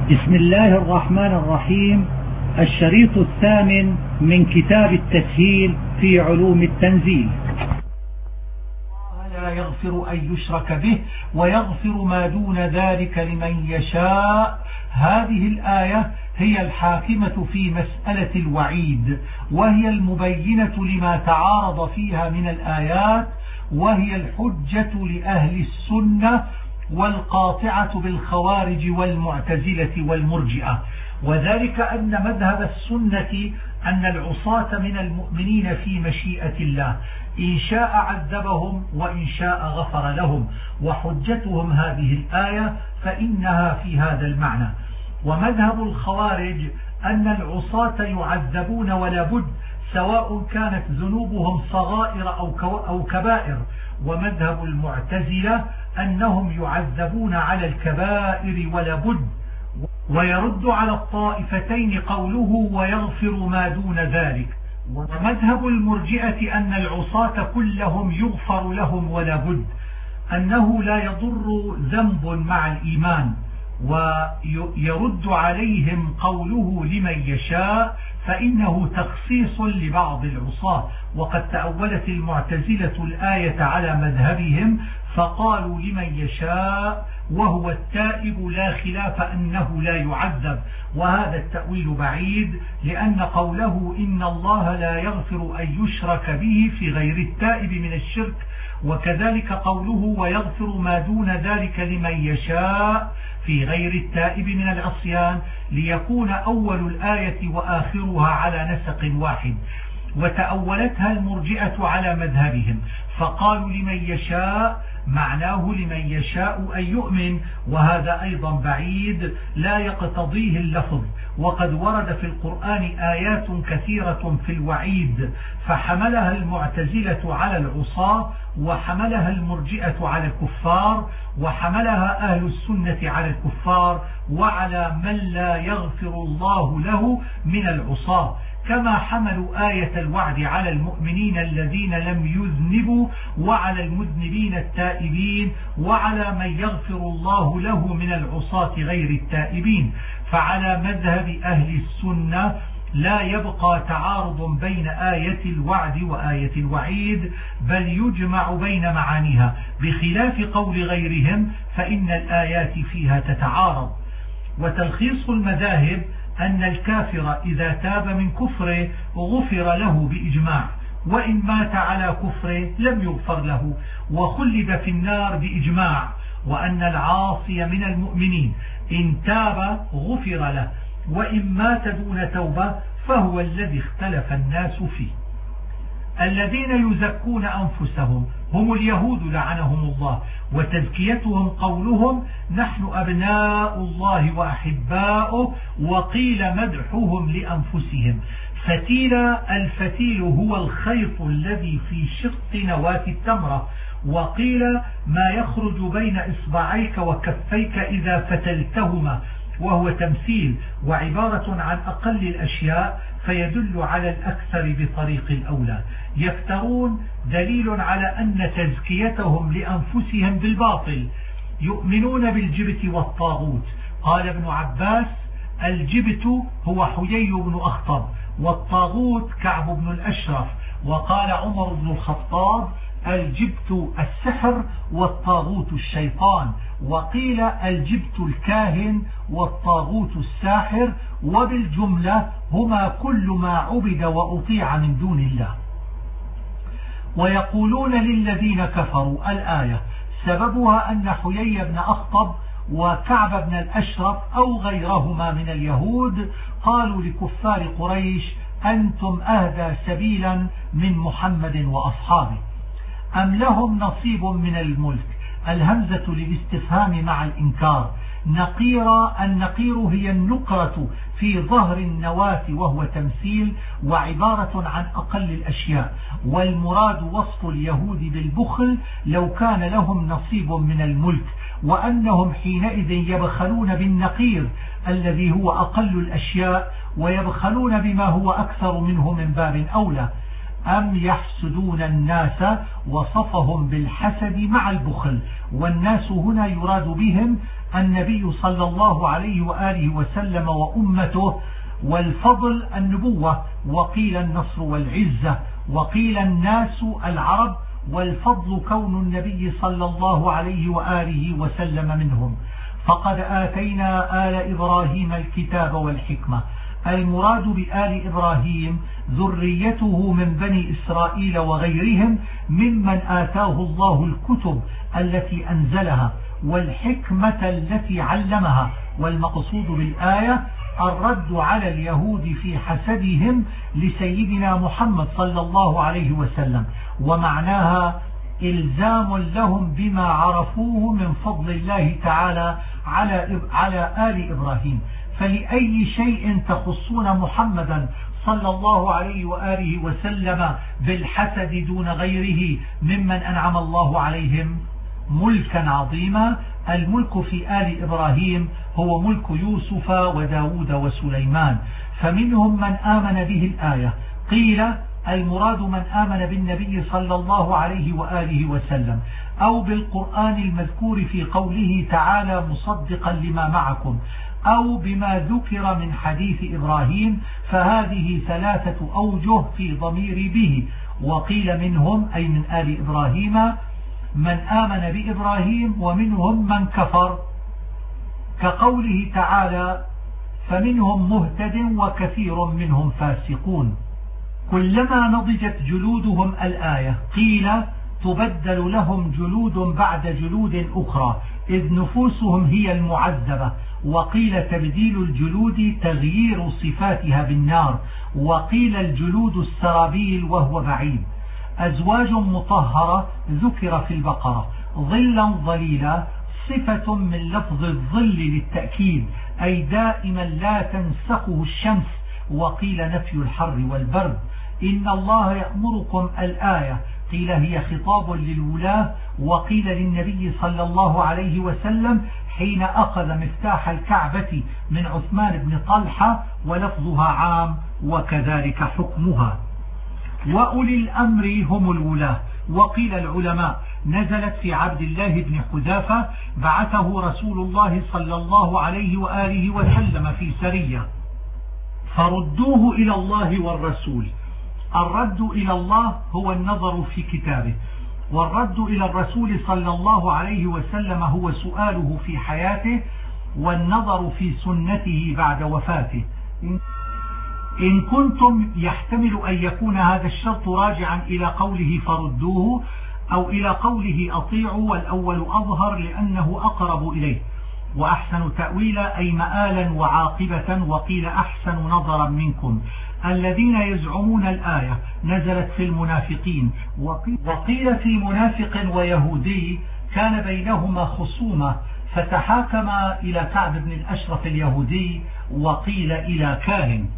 بسم الله الرحمن الرحيم. الشريط الثامن من كتاب التسهيل في علوم التنزيل. لا يغفر أن يشرك به ويغفر ما دون ذلك لمن يشاء. هذه الآية هي الحاكمة في مسألة الوعيد، وهي المبينة لما تعارض فيها من الآيات، وهي الحجة لأهل السنة والقاطعة بالخوارج والمعتزلة والمرجئة. وذلك أن مذهب السنة أن العصاة من المؤمنين في مشيئة الله، إن شاء عذبهم وإن شاء غفر لهم، وحجتهم هذه الآية فإنها في هذا المعنى. ومذهب الخوارج أن العصاة يعذبون ولا بد، سواء كانت ذنوبهم صغائر أو كبائر. ومذهب المعتزلة أنهم يعذبون على الكبائر ولا بد. ويرد على الطائفتين قوله ويغفر ما دون ذلك. ومذهب المرجئة أن العصاة كلهم يغفر لهم ولا بد، أنه لا يضر ذنب مع الإيمان. ويرد عليهم قوله لمن يشاء، فإنه تخصيص لبعض العصاة. وقد تأولت المعتزلة الآية على مذهبهم فقالوا لمن يشاء وهو التائب لا خلاف أنه لا يعذب، وهذا التأويل بعيد، لأن قوله إن الله لا يغفر أن يشرك به في غير التائب من الشرك، وكذلك قوله ويغفر ما دون ذلك لمن يشاء في غير التائب من العصيان، ليكون أول الآية وآخرها على نسق واحد. وتأولتها المرجئة على مذهبهم فقالوا لمن يشاء معناه لمن يشاء أن يؤمن، وهذا أيضا بعيد لا يقتضيه اللفظ. وقد ورد في القرآن آيات كثيرة في الوعيد، فحملها المعتزلة على العصاة، وحملها المرجئة على الكفار، وحملها أهل السنة على الكفار وعلى من لا يغفر الله له من العصاة، كما حملوا آية الوعد على المؤمنين الذين لم يذنبوا، وعلى المذنبين التائبين، وعلى من يغفر الله له من العصاة غير التائبين. فعلى مذهب أهل السنة لا يبقى تعارض بين آية الوعد وآية الوعيد، بل يجمع بين معانيها، بخلاف قول غيرهم فإن الآيات فيها تتعارض. وتلخيص المذاهب أن الكافر إذا تاب من كفره غفر له بإجماع، وإن مات على كفره لم يغفر له وخلد في النار بإجماع، وأن العاصي من المؤمنين إن تاب غفر له، وإن مات دون توبة فهو الذي اختلف الناس فيه. الذين يزكون أنفسهم هم اليهود لعنهم الله، وتزكيتهم قولهم نحن أبناء الله وأحباؤه، وقيل مدحهم لأنفسهم. الفتيل هو الخيط الذي في شق نواة التمرة، وقيل ما يخرج بين إصبعيك وكفيك إذا فتلتهما، وهو تمثيل وعبارة عن أقل الأشياء، فيدل على الأكثر بطريق الأولى. يفترون دليل على أن تزكيتهم لأنفسهم بالباطل. يؤمنون بالجبت والطاغوت. قال ابن عباس الجبت هو حيي بن أخطب، والطاغوت كعب بن الأشرف. وقال عمر بن الخطاب الجبت السحر والطاغوت الشيطان. وقيل الجبت الكاهن والطاغوت الساحر، وبالجملة هما كل ما عبد وأطيع من دون الله. ويقولون للذين كفروا الآية سببها أن حيي بن أخطب وكعب بن الأشرف أو غيرهما من اليهود قالوا لكفار قريش أنتم أهدى سبيلا من محمد وأصحابه، أم لهم نصيب من الملك. الهمزة للاستفهام مع الإنكار. النقير هي النقرة في ظهر النواة، وهو تمثيل وعبارة عن أقل الأشياء. والمراد وصف اليهود بالبخل لو كان لهم نصيب من الملك، وأنهم حينئذ يبخلون بالنقير الذي هو أقل الأشياء، ويبخلون بما هو أكثر منه من باب أولى. أم يحسدون الناس، وصفهم بالحسد مع البخل. والناس هنا يراد بهم النبي صلى الله عليه وآله وسلم وأمته، والفضل النبوة، وقيل النصر والعزة، وقيل الناس العرب، والفضل كون النبي صلى الله عليه وآله وسلم منهم. فقد آتينا آل إبراهيم الكتاب والحكمة. المراد بآل إبراهيم ذريته من بني إسرائيل وغيرهم ممن آتاه الله الكتب التي أنزلها والحكمة التي علمها. والمقصود بالآية الرد على اليهود في حسدهم لسيدنا محمد صلى الله عليه وسلم، ومعناها إلزام لهم بما عرفوه من فضل الله تعالى على آل إبراهيم. فلأي شيء تخصون محمدا صلى الله عليه وآله وسلم بالحسد دون غيره ممن أنعم الله عليهم ملكا عظيما؟ الملك في آل إبراهيم هو ملك يوسف وداود وسليمان. فمنهم من آمن به الآية، قيل المراد من آمن بالنبي صلى الله عليه وآله وسلم، أو بالقرآن المذكور في قوله تعالى مصدقا لما معكم، أو بما ذكر من حديث إبراهيم. فهذه ثلاثة أوجه في ضمير به. وقيل منهم أي من آل إبراهيم من آمن بإبراهيم، ومنهم من كفر، كقوله تعالى فمنهم مهتد وكثير منهم فاسقون. كلما نضجت جلودهم الآية قيل تبدل لهم جلود بعد جلود أخرى، إذ نفوسهم هي المعذبة. وقيل تبديل الجلود تغيير صفاتها بالنار. وقيل الجلود السرابيل وهو بعيد. أزواج مطهرة ذكر في البقرة. ظلا ظليلا صفة من لفظ الظل للتأكيد، أي دائما لا تنسخه الشمس. وقيل نفي الحر والبرد. إن الله يأمركم الآية قيل هي خطاب للولاة، وقيل للنبي صلى الله عليه وسلم حين أخذ مفتاح الكعبة من عثمان بن طلحة، ولفظها عام وكذلك حكمها. وأولي الأمر هم الولاة. وقيل العلماء نزلت في عبد الله بن حذافة بعثه رسول الله صلى الله عليه وآله وسلم في سرية فردوه إلى الله والرسول. الرد إلى الله هو النظر في كتابه، والرد إلى الرسول صلى الله عليه وسلم هو سؤاله في حياته والنظر في سنته بعد وفاته. إن كنتم يحتمل أن يكون هذا الشرط راجعا إلى قوله فردوه أو إلى قوله أطيعوا، والأول أظهر لأنه أقرب إليه، وأحسن تأويلا أي مآلا وعاقبة. وقيل أحسن نظرا منكم. الذين يزعمون الآية نزلت في المنافقين. وقيل في منافق ويهودي كان بينهما خصومة فتحاكم إلى كعب بن الأشرف اليهودي، وقيل إلى كاهن.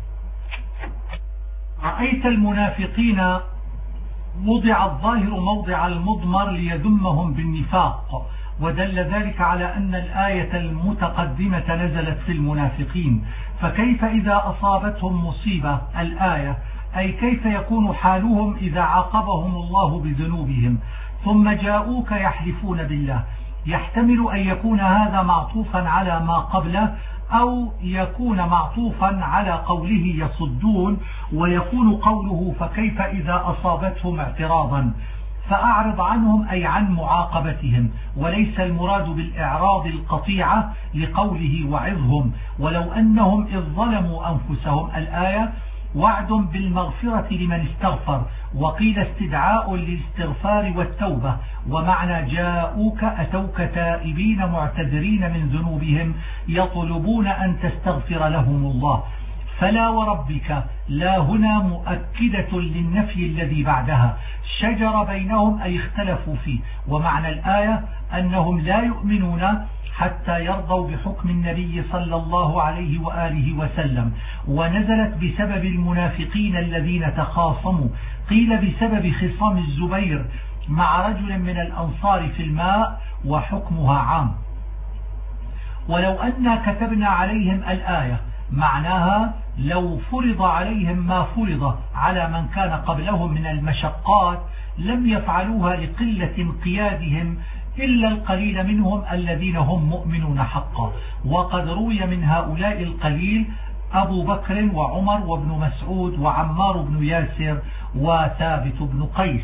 رأيت المنافقين وضع الظاهر موضع المضمر ليذمهم بالنفاق، ودل ذلك على أن الآية المتقدمة نزلت في المنافقين. فكيف إذا أصابتهم مصيبة الآية، أي كيف يكون حالهم إذا عاقبهم الله بذنوبهم ثم جاءوك يحلفون بالله؟ يحتمل أن يكون هذا معطوفا على ما قبله، أو يكون معطوفا على قوله يصدون، ويكون قوله فكيف إذا أصابتهم اعتراضا. فأعرض عنهم أي عن معاقبتهم، وليس المراد بالإعراض القطيعة لقوله وعظهم. ولو أنهم إذ ظلموا أنفسهم الآية وعد بالمغفرة لمن استغفر. وقيل استدعاء للاستغفار والتوبة. ومعنى جاءوك أتوك تائبين معتذرين من ذنوبهم يطلبون أن تستغفر لهم الله. فلا وربك لا هنا مؤكدة للنفي الذي بعدها. شجر بينهم أي اختلفوا فيه. ومعنى الآية أنهم لا يؤمنون حتى يرضوا بحكم النبي صلى الله عليه وآله وسلم. ونزلت بسبب المنافقين الذين تخاصموا. قيل بسبب خصام الزبير مع رجل من الأنصار في الماء، وحكمها عام. ولو أننا كتبنا عليهم الآية معناها لو فرض عليهم ما فرض على من كان قبلهم من المشقات لم يفعلوها لقلة انقيادهم إلا القليل منهم الذين هم مؤمنون حقا. وقد روي من هؤلاء القليل أبو بكر وعمر وابن مسعود وعمار بن ياسر وثابت بن قيس.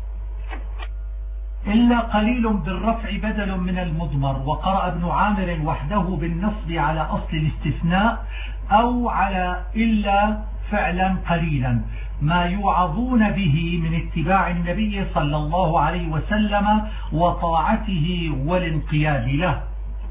إلا قليل بالرفع بدل من المضمر. وقرأ ابن عامر وحده بالنصب على أصل الاستثناء أو على إلا فعلا قليلا ما يوعظون به من اتباع النبي صلى الله عليه وسلم وطاعته والانقياد له.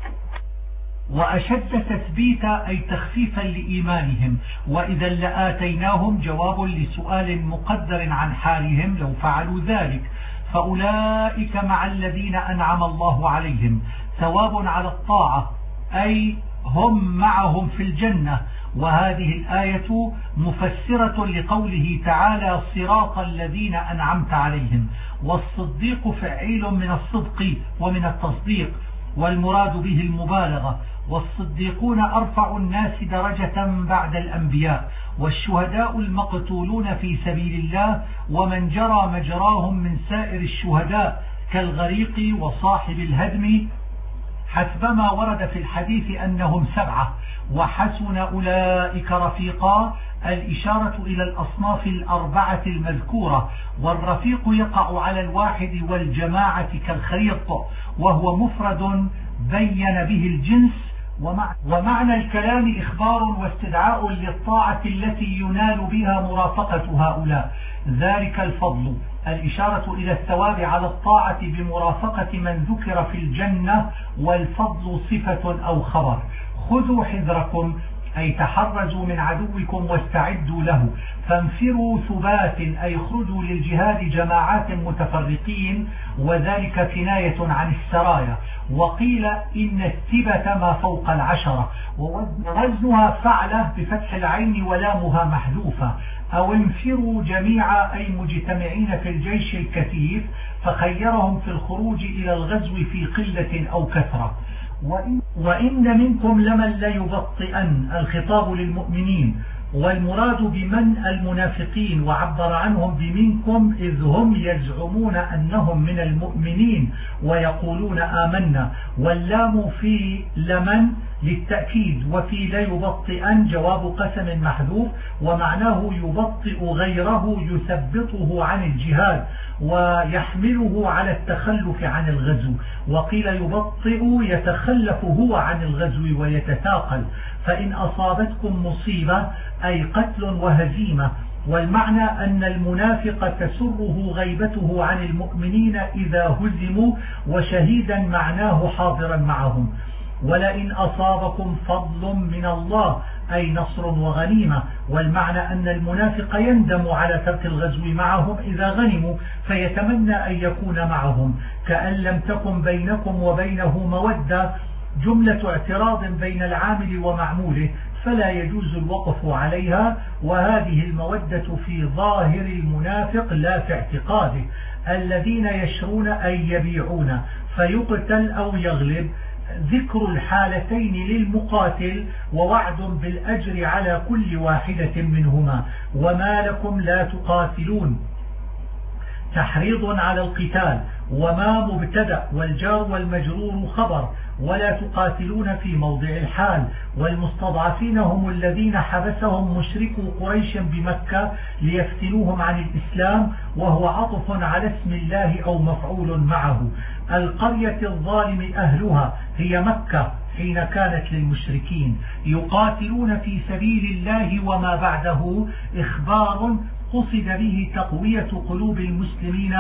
وأشد تثبيتا أي تخفيفا لإيمانهم. وإذا لآتيناهم جواب لسؤال مقدر عن حالهم لو فعلوا ذلك. فأولئك مع الذين أنعم الله عليهم ثواب على الطاعة أي هم معهم في الجنة. وهذه الآية مفسرة لقوله تعالى صراط الذين أنعمت عليهم. والصديق فعيل من الصدق ومن التصديق والمراد به المبالغة. والصديقون أرفع الناس درجة بعد الأنبياء والشهداء المقتولون في سبيل الله ومن جرى مجراهم من سائر الشهداء كالغريق وصاحب الهدم حسبما ورد في الحديث أنهم 7 وحسن أولئك رفيقا الإشارة إلى الأصناف 4 المذكورة. والرفيق يقع على الواحد والجماعة كالخريط وهو مفرد بين به الجنس. ومعنى الكلام إخبار واستدعاء للطاعة التي ينال بها مرافقة هؤلاء ذلك الفضل الإشارة إلى الثواب على الطاعة بمرافقة من ذكر في الجنة والفضل صفة أو خبر. خذوا حذركم أي تحرزوا من عدوكم واستعدوا له. فانفروا ثبات أي خرجوا للجهاد جماعات متفرقين وذلك كناية عن السرايا. وقيل إن الثبة ما فوق 10 ووزنها فعلة بفتح العين ولامها محذوفة. أو انفروا جميعا أي مجتمعين في الجيش الكثيف فخيرهم في الخروج إلى الغزو في قلة أو كثرة. وإن منكم لمن ليبطئن الخطاب للمؤمنين والمراد بمن المنافقين وعبر عنهم بمنكم إذ هم يزعمون أنهم من المؤمنين ويقولون آمنا. واللام في لمن للتأكيد وفي ليبطئن جواب قسم محذوف ومعناه يبطئ غيره يثبطه عن الجهاد ويحمله على التخلف عن الغزو. وقيل يبطئ يتخلف هو عن الغزو ويتثاقل. فإن أصابتكم مصيبة أي قتل وهزيمة. والمعنى أن المنافق تسره غيبته عن المؤمنين إذا هزموا وشهيدا معناه حاضرا معهم. ولئن أصابكم فضل من الله أي نصر وغنيمة. والمعنى أن المنافق يندم على ترك الغزو معهم إذا غنموا فيتمنى أن يكون معهم كأن لم تكن بينكم وبينه مودة جملة اعتراض بين العامل ومعموله فلا يجوز الوقف عليها. وهذه المودة في ظاهر المنافق لا في اعتقاده. الذين يشرون أي يبيعون فيقتل أو يغلب. ذكر الحالتين للمقاتل ووعد بالأجر على كل واحدة منهما. وما لكم لا تقاتلون تحريض على القتال. وما مبتدأ والجار والمجرور خبر. ولا تقاتلون في موضع الحال. والمستضعفين هم الذين حبسهم مشركو قريش بمكة ليفتنوهم عن الإسلام وهو عطف على اسم الله أو مفعول معه. القرية الظالم أهلها هي مكة حين كانت للمشركين. يقاتلون في سبيل الله وما بعده إخبار قصد به تقوية قلوب المسلمين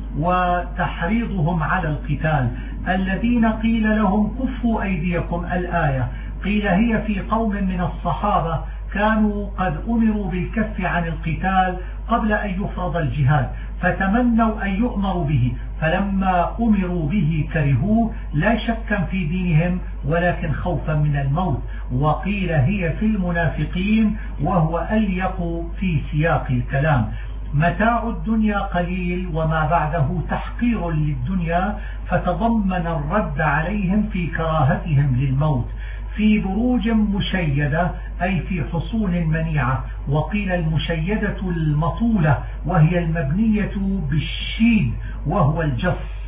وتحريضهم على القتال. الذين قيل لهم كفوا أيديكم الآية قيل هي في قوم من الصحابة كانوا قد أمروا بالكف عن القتال قبل أن يفرض الجهاد فتمنوا أن يؤمروا به فلما أمروا به كرهوه لا شكا في دينهم ولكن خوفا من الموت. وقيل هي في المنافقين وهو أليق في سياق الكلام. متاع الدنيا قليل وما بعده تحقير للدنيا فتضمن الرد عليهم في كراهتهم للموت. في بروج مشيدة أي في حصون منيعة، وقيل المشيدة المطولة وهي المبنية بالشيد وهو الجص.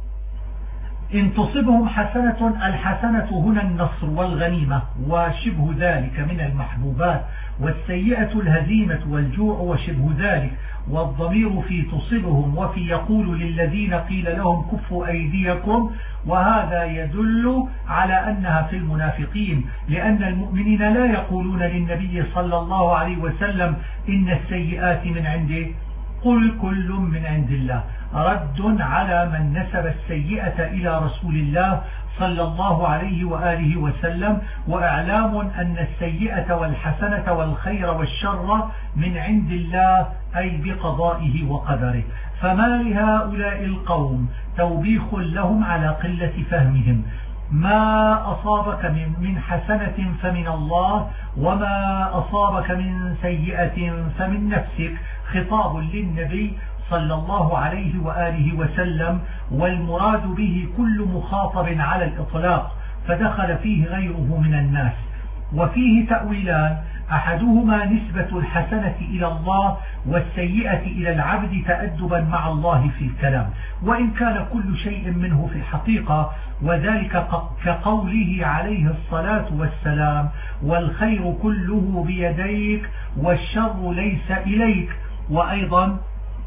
إن تصبهم حسنة، الحسنة هنا النصر والغنيمة وشبه ذلك من المحبوبات، والسيئة الهزيمة والجوع وشبه ذلك، والضمير في تصبهم وفي يقول للذين قيل لهم كفوا أيديكم، وهذا يدل على أنها في المنافقين، لأن المؤمنين لا يقولون للنبي صلى الله عليه وسلم إن السيئات من عنده، قل كل من عند الله، رد على من نسب السيئة إلى رسول الله صلى الله عليه وآله وسلم، وإعلام أن السيئة والحسنة والخير والشر من عند الله أي بقضائه وقدره. فما لهؤلاء القوم توبيخ لهم على قلة فهمهم. ما أصابك من حسنة فمن الله، وما أصابك من سيئة فمن نفسك، خطاب للنبي صلى الله عليه وآله وسلم، والمراد به كل مخاطب على الإطلاق، فدخل فيه غيره من الناس. وفيه تأويلان، أحدهما نسبة الحسنة إلى الله والسيئة إلى العبد تأدبا مع الله في الكلام، وإن كان كل شيء منه في الحقيقة، وذلك كقوله عليه الصلاة والسلام: والخير كله بيديك والشر ليس إليك. وأيضا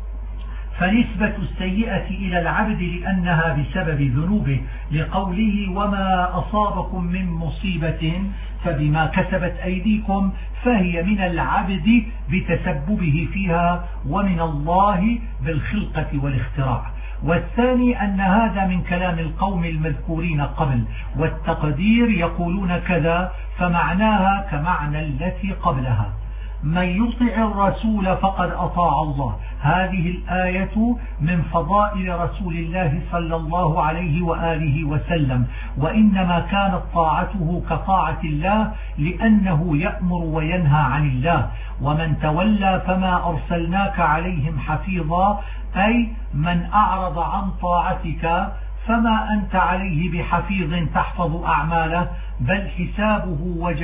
فنسبة السيئة إلى العبد لأنها بسبب ذنوبه، لقوله: وما أصابكم من مصيبة فبما كسبت أيديكم، فهي من العبد بتسببه فيها، ومن الله بالخلقة والاختراع. والثاني أن هذا من كلام القوم المذكورين قبل، والتقدير يقولون كذا، فمعناها كمعنى التي قبلها: من يطع الرسول فقد أطاع الله. هذه الآية من فضائل رسول الله صلى الله عليه وآله وسلم، وإنما كانت طاعته كطاعة الله لأنه يأمر وينهى عن الله. ومن تولى فما أرسلناك عليهم حفيظا، أي من أعرض عن طاعتك فما أنت عليه بحفيظ تحفظ أعماله، بل حسابه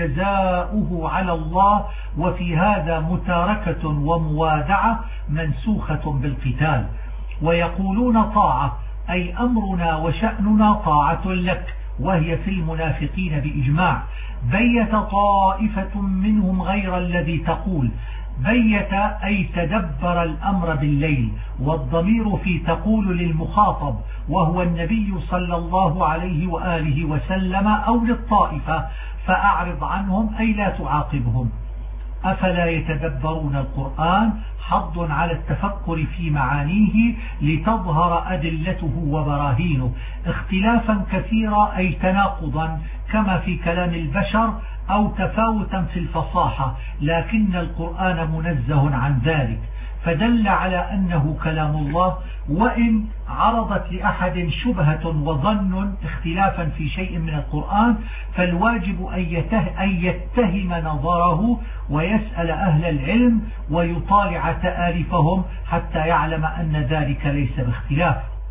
وجزاؤه على الله. وفي هذا متاركة وموادعة منسوخة بالقتال. ويقولون طاعة أي أمرنا وشأننا طاعة لك، وهي في المنافقين بإجماع. بيت طائفة منهم غير الذي تقول. بيت أي تدبر الأمر بالليل، والضمير في تقول للمخاطب وهو النبي صلى الله عليه وآله وسلم أو للطائفة، فأعرض عنهم أي لا تعاقبهم. أفلا يتدبرون القرآن؟ حض على التفكر في معانيه لتظهر أدلته وبراهينه، اختلافا كثيرا أي تناقضا كما في كلام البشر، أو تفاوتا في الفصاحة، لكن القرآن منزه عن ذلك، فدل على أنه كلام الله. وإن عرضت لأحد شبهة وظن اختلافا في شيء من القرآن، فالواجب أن يتهم نظره ويسأل أهل العلم ويطالع تآلفهم حتى يعلم أن ذلك ليس باختلاف.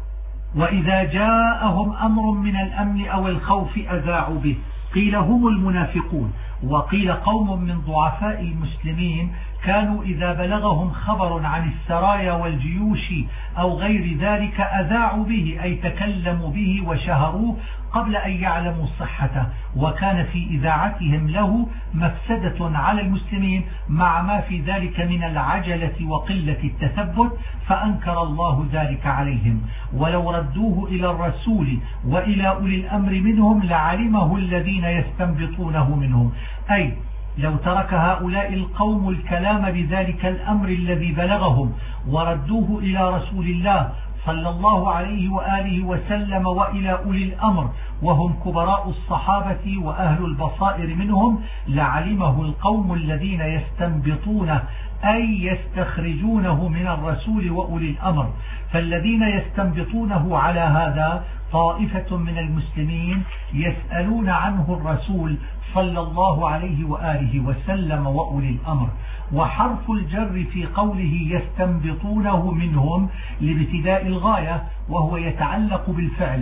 وإذا جاءهم أمر من الأمن أو الخوف أذاعوا به. قيل هم المنافقون، وقيل قوم من ضعفاء المسلمين كانوا إذا بلغهم خبر عن السرايا والجيوش أو غير ذلك أذاعوا به، أي تكلموا به وشهروه قبل أن يعلموا صحته، وكان في إذاعتهم له مفسدة على المسلمين مع ما في ذلك من العجلة وقلة التثبت، فأنكر الله ذلك عليهم. ولو ردوه إلى الرسول وإلى أولي الأمر منهم لعلمه الذين يستنبطونه منهم، أي لو ترك هؤلاء القوم الكلام بذلك الأمر الذي بلغهم وردوه إلى رسول الله صلى الله عليه وآله وسلم وإلى أولي الأمر وهم كبراء الصحابة وأهل البصائر منهم، لعلمه القوم الذين يستنبطونه أي يستخرجونه من الرسول وأولي الأمر. فالذين يستنبطونه على هذا طائفة من المسلمين يسألون عنه الرسول صلى الله عليه وآله وسلم وأولي الأمر. وحرف الجر في قوله يستنبطونه منهم لابتداء الغاية، وهو يتعلق بالفعل،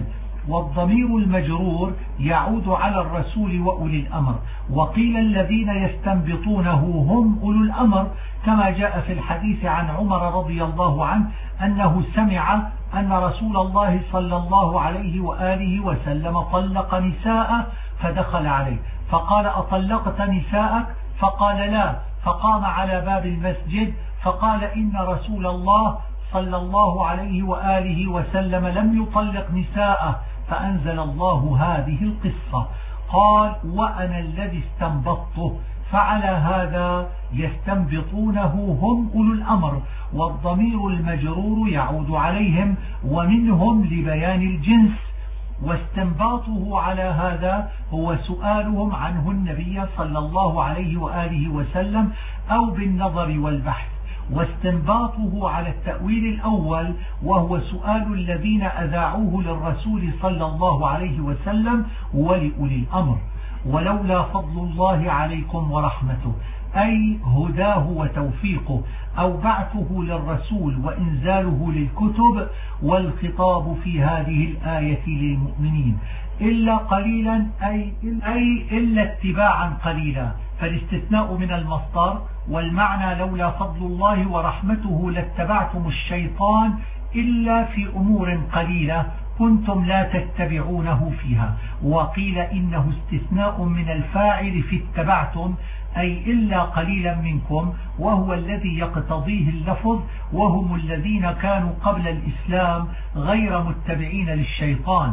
والضمير المجرور يعود على الرسول وأولي الأمر. وقيل الذين يستنبطونه هم أولو الأمر، كما جاء في الحديث عن عمر رضي الله عنه أنه سمع أن رسول الله صلى الله عليه وآله وسلم طلق نساء، فدخل عليه فقال: أطلقت نساءك؟ فقال: لا. فقام على باب المسجد فقال: إن رسول الله صلى الله عليه وآله وسلم لم يطلق نساءه. فأنزل الله هذه القصة. قال: وأنا الذي استنبطته. فعلى هذا يستنبطونه هم أولو الأمر، والضمير المجرور يعود عليهم ومنهم لبيان الجنس، واستنباطه على هذا هو سؤالهم عنه النبي صلى الله عليه وآله وسلم أو بالنظر والبحث، واستنباطه على التأويل الأول وهو سؤال الذين أذاعوه للرسول صلى الله عليه وسلم ولأولي الأمر. ولولا فضل الله عليكم ورحمته، أي هداه وتوفيقه أو بعثه للرسول وإنزاله للكتب، والخطاب في هذه الآية للمؤمنين إلا قليلا أي إلا اتباعا قليلا، فالاستثناء من المصدر، والمعنى لولا فضل الله ورحمته لاتبعتم الشيطان إلا في أمور قليلة كنتم لا تتبعونه فيها. وقيل إنه استثناء من الفاعل في اتبعتم، أي إلا قليلا منكم، وهو الذي يقتضيه اللفظ، وهم الذين كانوا قبل الإسلام غير متبعين للشيطان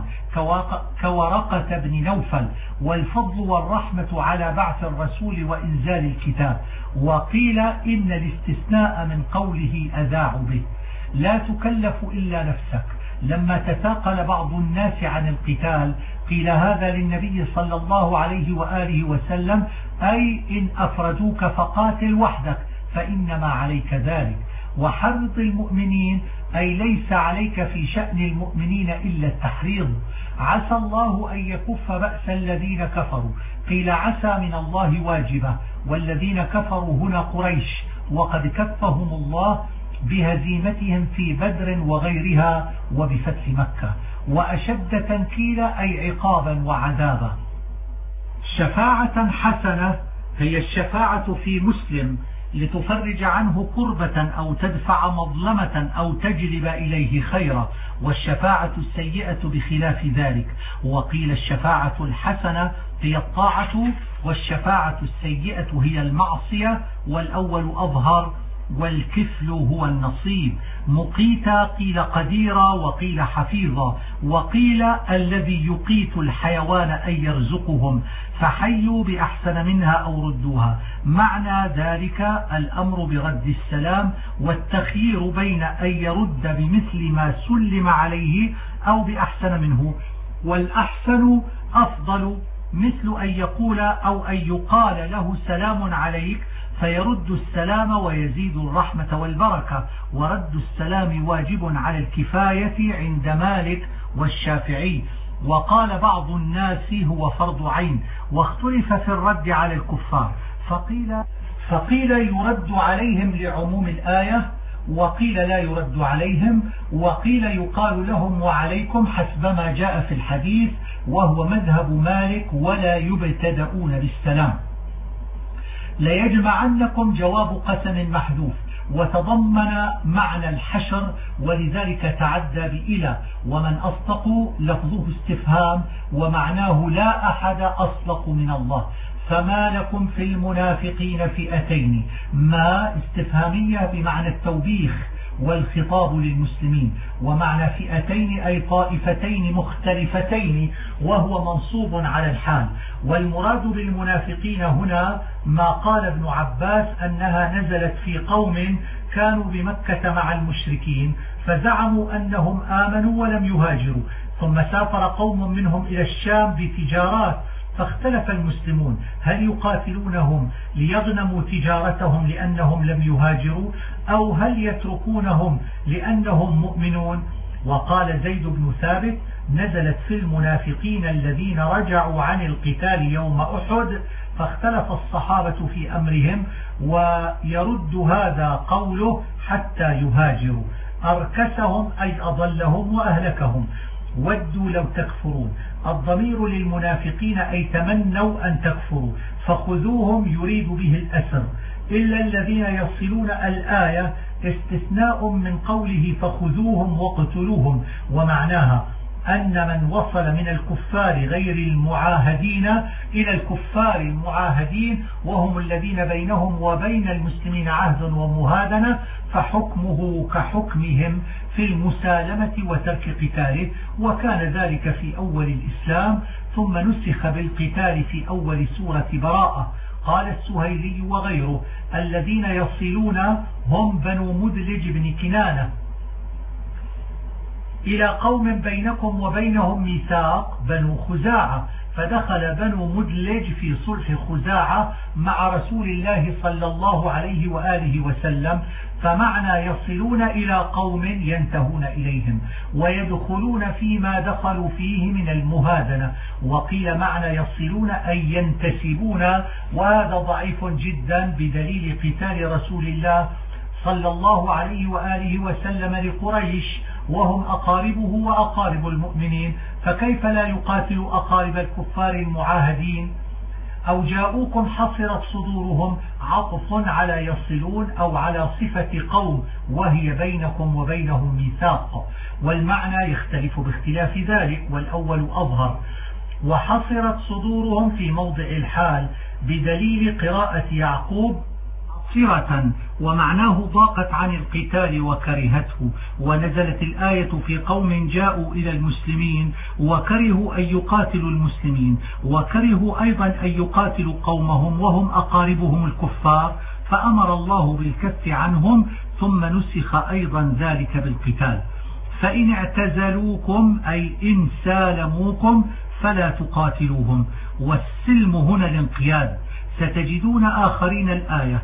كورقة بن نوفل. والفضل والرحمة على بعث الرسول وإنزال الكتاب. وقيل إن الاستثناء من قوله أذاعوا به، لا تكلف إلا نفسك. لما تثاقل بعض الناس عن القتال قيل هذا للنبي صلى الله عليه وآله وسلم، أي إن أفردوك فقاتل وحدك فإنما عليك ذلك، وحرض المؤمنين، أي ليس عليك في شأن المؤمنين إلا التحريض. عسى الله أن يكف بأس الذين كفروا، قيل عسى من الله واجبة، والذين كفروا هنا قريش، وقد كفهم الله بهزيمتهم في بدر وغيرها وبفتح مكة. وأشد تنكيلا أي عقابا وعذابا. شفاعة حسنة هي الشفاعة في مسلم لتفرج عنه كربة أو تدفع مظلمة أو تجلب إليه خيرا، والشفاعة السيئة بخلاف ذلك. وقيل الشفاعة الحسنة هي الطاعة، والشفاعة السيئة هي المعصية، والأول أظهر، والكفل هو النصيب. مقيتا قيل قديرا، وقيل حفيظا، وقيل الذي يقيت الحيوان أي يرزقهم، فحيوا بأحسن منها أو ردوها. معنى ذلك الأمر برد السلام، والتخيير بين أن يرد بمثل ما سلم عليه أو بأحسن منه، والأحسن أفضل، مثل أن يقول أو أن يقال له سلام عليك فيرد السلام ويزيد الرحمة والبركة. ورد السلام واجب على الكفاية عند مالك والشافعي، وقال بعض الناس هو فرض عين، واختلف في الرد على الكفار، فقيل يرد عليهم لعموم الآية، وقيل لا يرد عليهم، وقيل يقال لهم وعليكم حسب ما جاء في الحديث، وهو مذهب مالك، ولا يبتدؤون بالسلام. ليجمعنكم جواب قسم محذوف، وتضمن معنى الحشر، ولذلك تعدى بإلى، ومن أصدق لفظه استفهام، ومعناه لا أحد أصدق من الله. فما لكم في المنافقين فئتين، ما استفهامية بمعنى التوبيخ والخطاب للمسلمين، ومعنى فئتين أي طائفتين مختلفتين، وهو منصوب على الحال. والمراد بالمنافقين هنا ما قال ابن عباس أنها نزلت في قوم كانوا بمكة مع المشركين فزعموا أنهم آمنوا ولم يهاجروا، ثم سافر قوم منهم إلى الشام بتجارات، فاختلف المسلمون هل يقاتلونهم ليغنموا تجارتهم لأنهم لم يهاجروا، أو هل يتركونهم لأنهم مؤمنون. وقال زيد بن ثابت نزلت في المنافقين الذين رجعوا عن القتال يوم أحد، فاختلف الصحابة في أمرهم، ويرد هذا قوله حتى يهاجروا. أركسهم أي أضلهم وأهلكهم. ودوا لو تكفرون. الضمير للمنافقين أي تمنوا أن تكفروا، فخذوهم يريد به الأسر. إلا الذين يصلون الآية استثناء من قوله فخذوهم وقتلوهم، ومعناها أن من وصل من الكفار غير المعاهدين إلى الكفار المعاهدين وهم الذين بينهم وبين المسلمين عهد ومهادنة فحكمه كحكمهم في المسالمة وترك قتاله، وكان ذلك في أول الإسلام ثم نسخ بالقتال في أول سورة براءة. قال السهيلي وغيره الذين يصلون هم بنو مدلج بن كنانة إلى قوم بينكم وبينهم ميثاق بنو خزاعة، فدخل بنو مدلج في صلح خزاعة مع رسول الله صلى الله عليه وآله وسلم. فمعنى يصلون إلى قوم ينتهون إليهم ويدخلون فيما دخلوا فيه من المهادنة. وقيل معنى يصلون أي ينتسبون، وهذا ضعيف جدا بدليل قتال رسول الله صلى الله عليه وآله وسلم لقريش وهم أقاربه وأقارب المؤمنين، فكيف لا يقاتل أقارب الكفار المعاهدين؟ أو جاءوكم حصرت صدورهم عطف على يصلون أو على صفة قوم وهي بينكم وبينهم ميثاق، والمعنى يختلف باختلاف ذلك، والأول أظهر. وحصرت صدورهم في موضع الحال بدليل قراءة يعقوب صرة، ومعناه ضاقت عن القتال وكرهته. ونزلت الآية في قوم جاءوا إلى المسلمين وكرهوا أن يقاتلوا المسلمين، وكرهوا أيضا أن يقاتلوا قومهم وهم أقاربهم الكفار، فأمر الله بالكف عنهم ثم نسخ أيضا ذلك بالقتال. فإن اعتزلوكم أي إن سالموكم فلا تقاتلوهم، والسلم هنا الانقياد. ستجدون آخرين الآية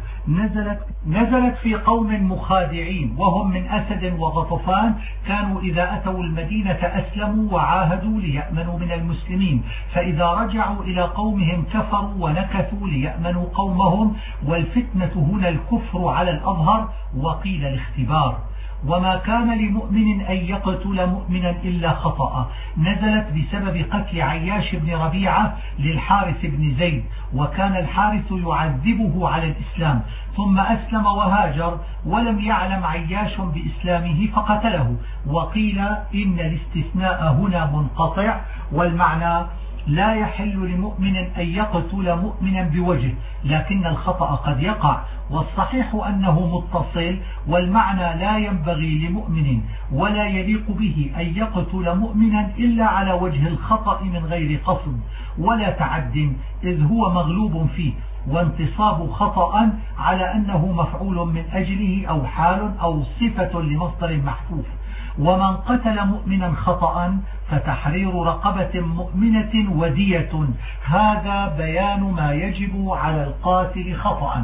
نزلت في قوم مخادعين وهم من أسد وغطفان، كانوا إذا أتوا المدينة أسلموا وعاهدوا ليأمنوا من المسلمين، فإذا رجعوا إلى قومهم كفروا ونكثوا ليأمنوا قومهم، والفتنة هنا الكفر على الأظهر، وقيل الاختبار. وما كان لمؤمن أن يقتل مؤمنا إلا خطأ، نزلت بسبب قتل عياش بن ربيعة للحارث بن زيد، وكان الحارث يعذبه على الإسلام ثم أسلم وهاجر ولم يعلم عياش بإسلامه فقتله. وقيل إن الاستثناء هنا منقطع، والمعنى لا يحل لمؤمن أن يقتل مؤمنا بوجه، لكن الخطأ قد يقع، والصحيح أنه متصل، والمعنى لا ينبغي لمؤمن ولا يليق به أن يقتل مؤمنا إلا على وجه الخطأ من غير قصد ولا تعد، إذ هو مغلوب فيه، وانتصاب خطأ على أنه مفعول من أجله أو حال أو صفة لمصدر محفوف. ومن قتل مؤمنا خطأ فتحرير رقبة مؤمنة ودية، هذا بيان ما يجب على القاتل خطأ،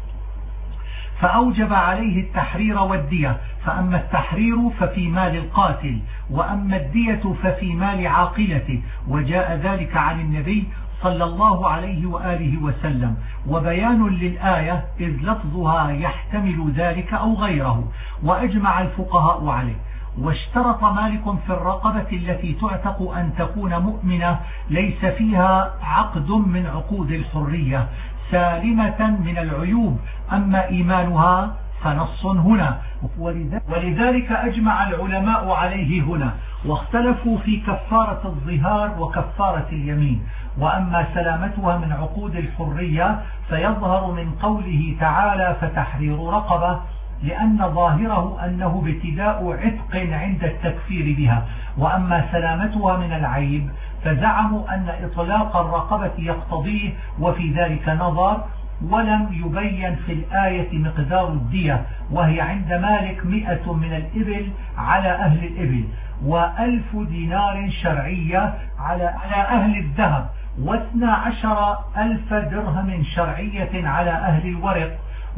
فأوجب عليه التحرير والدية. فأما التحرير ففي مال القاتل، وأما الدية ففي مال عاقلته، وجاء ذلك عن النبي صلى الله عليه وآله وسلم. وبيان للآية إذ لفظها يحتمل ذلك أو غيره، وأجمع الفقهاء عليه. واشترط مالك في الرقبة التي تعتق أن تكون مؤمنة ليس فيها عقد من عقود الحرية، سالمة من العيوب، أما إيمانها فنص هنا، ولذلك أجمع العلماء عليه هنا، واختلفوا في كفارة الظهار وكفارة اليمين. وأما سلامتها من عقود الحرية فيظهر من قوله تعالى فتحرير رقبة، لأن ظاهره أنه ابتداء عتق عند التكفير بها. وأما سلامتها من العيب فزعموا أن إطلاق الرقبة يقتضيه، وفي ذلك نظر، ولم يبين في الآية مقدار الدية، وهي عند مالك 100 من الإبل على أهل الإبل، و1000 دينار شرعية على أهل الذهب، و12,000 درهم شرعية على أهل الورق،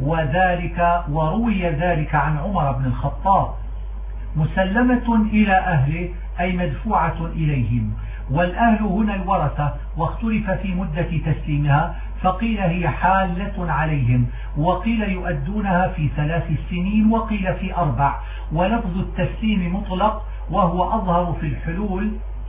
وروي ذلك عن عمر بن الخطاب. مسلمة إلى أهله أي مدفوعة إليهم، والأهل هنا الورثة، واختلف في مدة تسليمها، فقيل هي حالة عليهم، وقيل يؤدونها في 3 سنين، وقيل في 4، ولفظ التسليم مطلق وهو أظهر في الحلول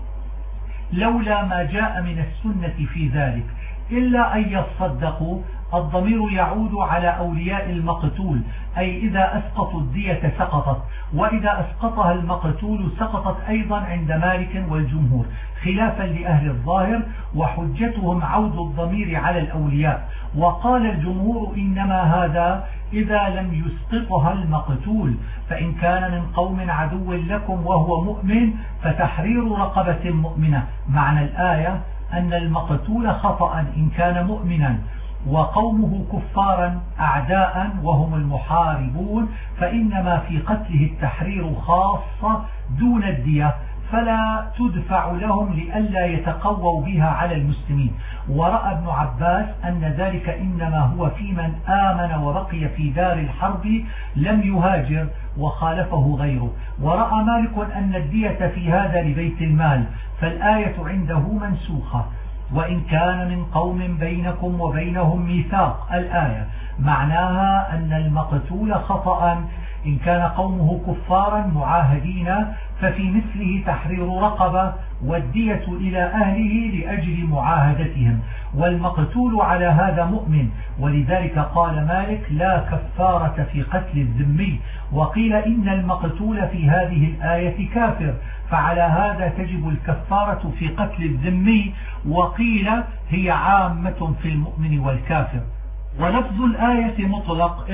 لولا ما جاء من السنة في ذلك، إلا أن يصدقوا. الضمير يعود على أولياء المقتول، أي إذا أسقطوا الدية سقطت، وإذا أسقطها المقتول سقطت أيضا عند مالك والجمهور، خلافا لأهل الظاهر، وحجتهم عود الضمير على الأولياء. وقال الجمهور إنما هذا إذا لم يسقطها المقتول، فإن كان من قوم عدو لكم وهو مؤمن فتحرير رقبة مؤمنة. معنى الآية أن المقتول خطأ إن كان مؤمنا، وقومه كفارا أعداء وهم المحاربون، فإنما في قتله التحرير خاصة دون الدية، فلا تدفع لهم لئلا يتقووا بها على المسلمين. ورأى ابن عباس أن ذلك إنما هو في من آمن وبقي في دار الحرب لم يهاجر، وخالفه غيره. ورأى مالك أن الدية في هذا لبيت المال، فالآية عنده منسوخة. وإن كان من قوم بينكم وبينهم ميثاق، الآية معناها أن المقتول خطأ إن كان قومه كفارا معاهدين ففي مثله تحرير رقبة، والدية إلى أهله لأجل معاهدتهم، والمقتول على هذا مؤمن. ولذلك قال مالك لا كفارة في قتل الذمي، وقيل إن المقتول في هذه الآية كافر، فعلى هذا تجب الكفارة في قتل الذمي، وقيل هي عامة في المؤمن والكافر. ولفظ الآية مطلق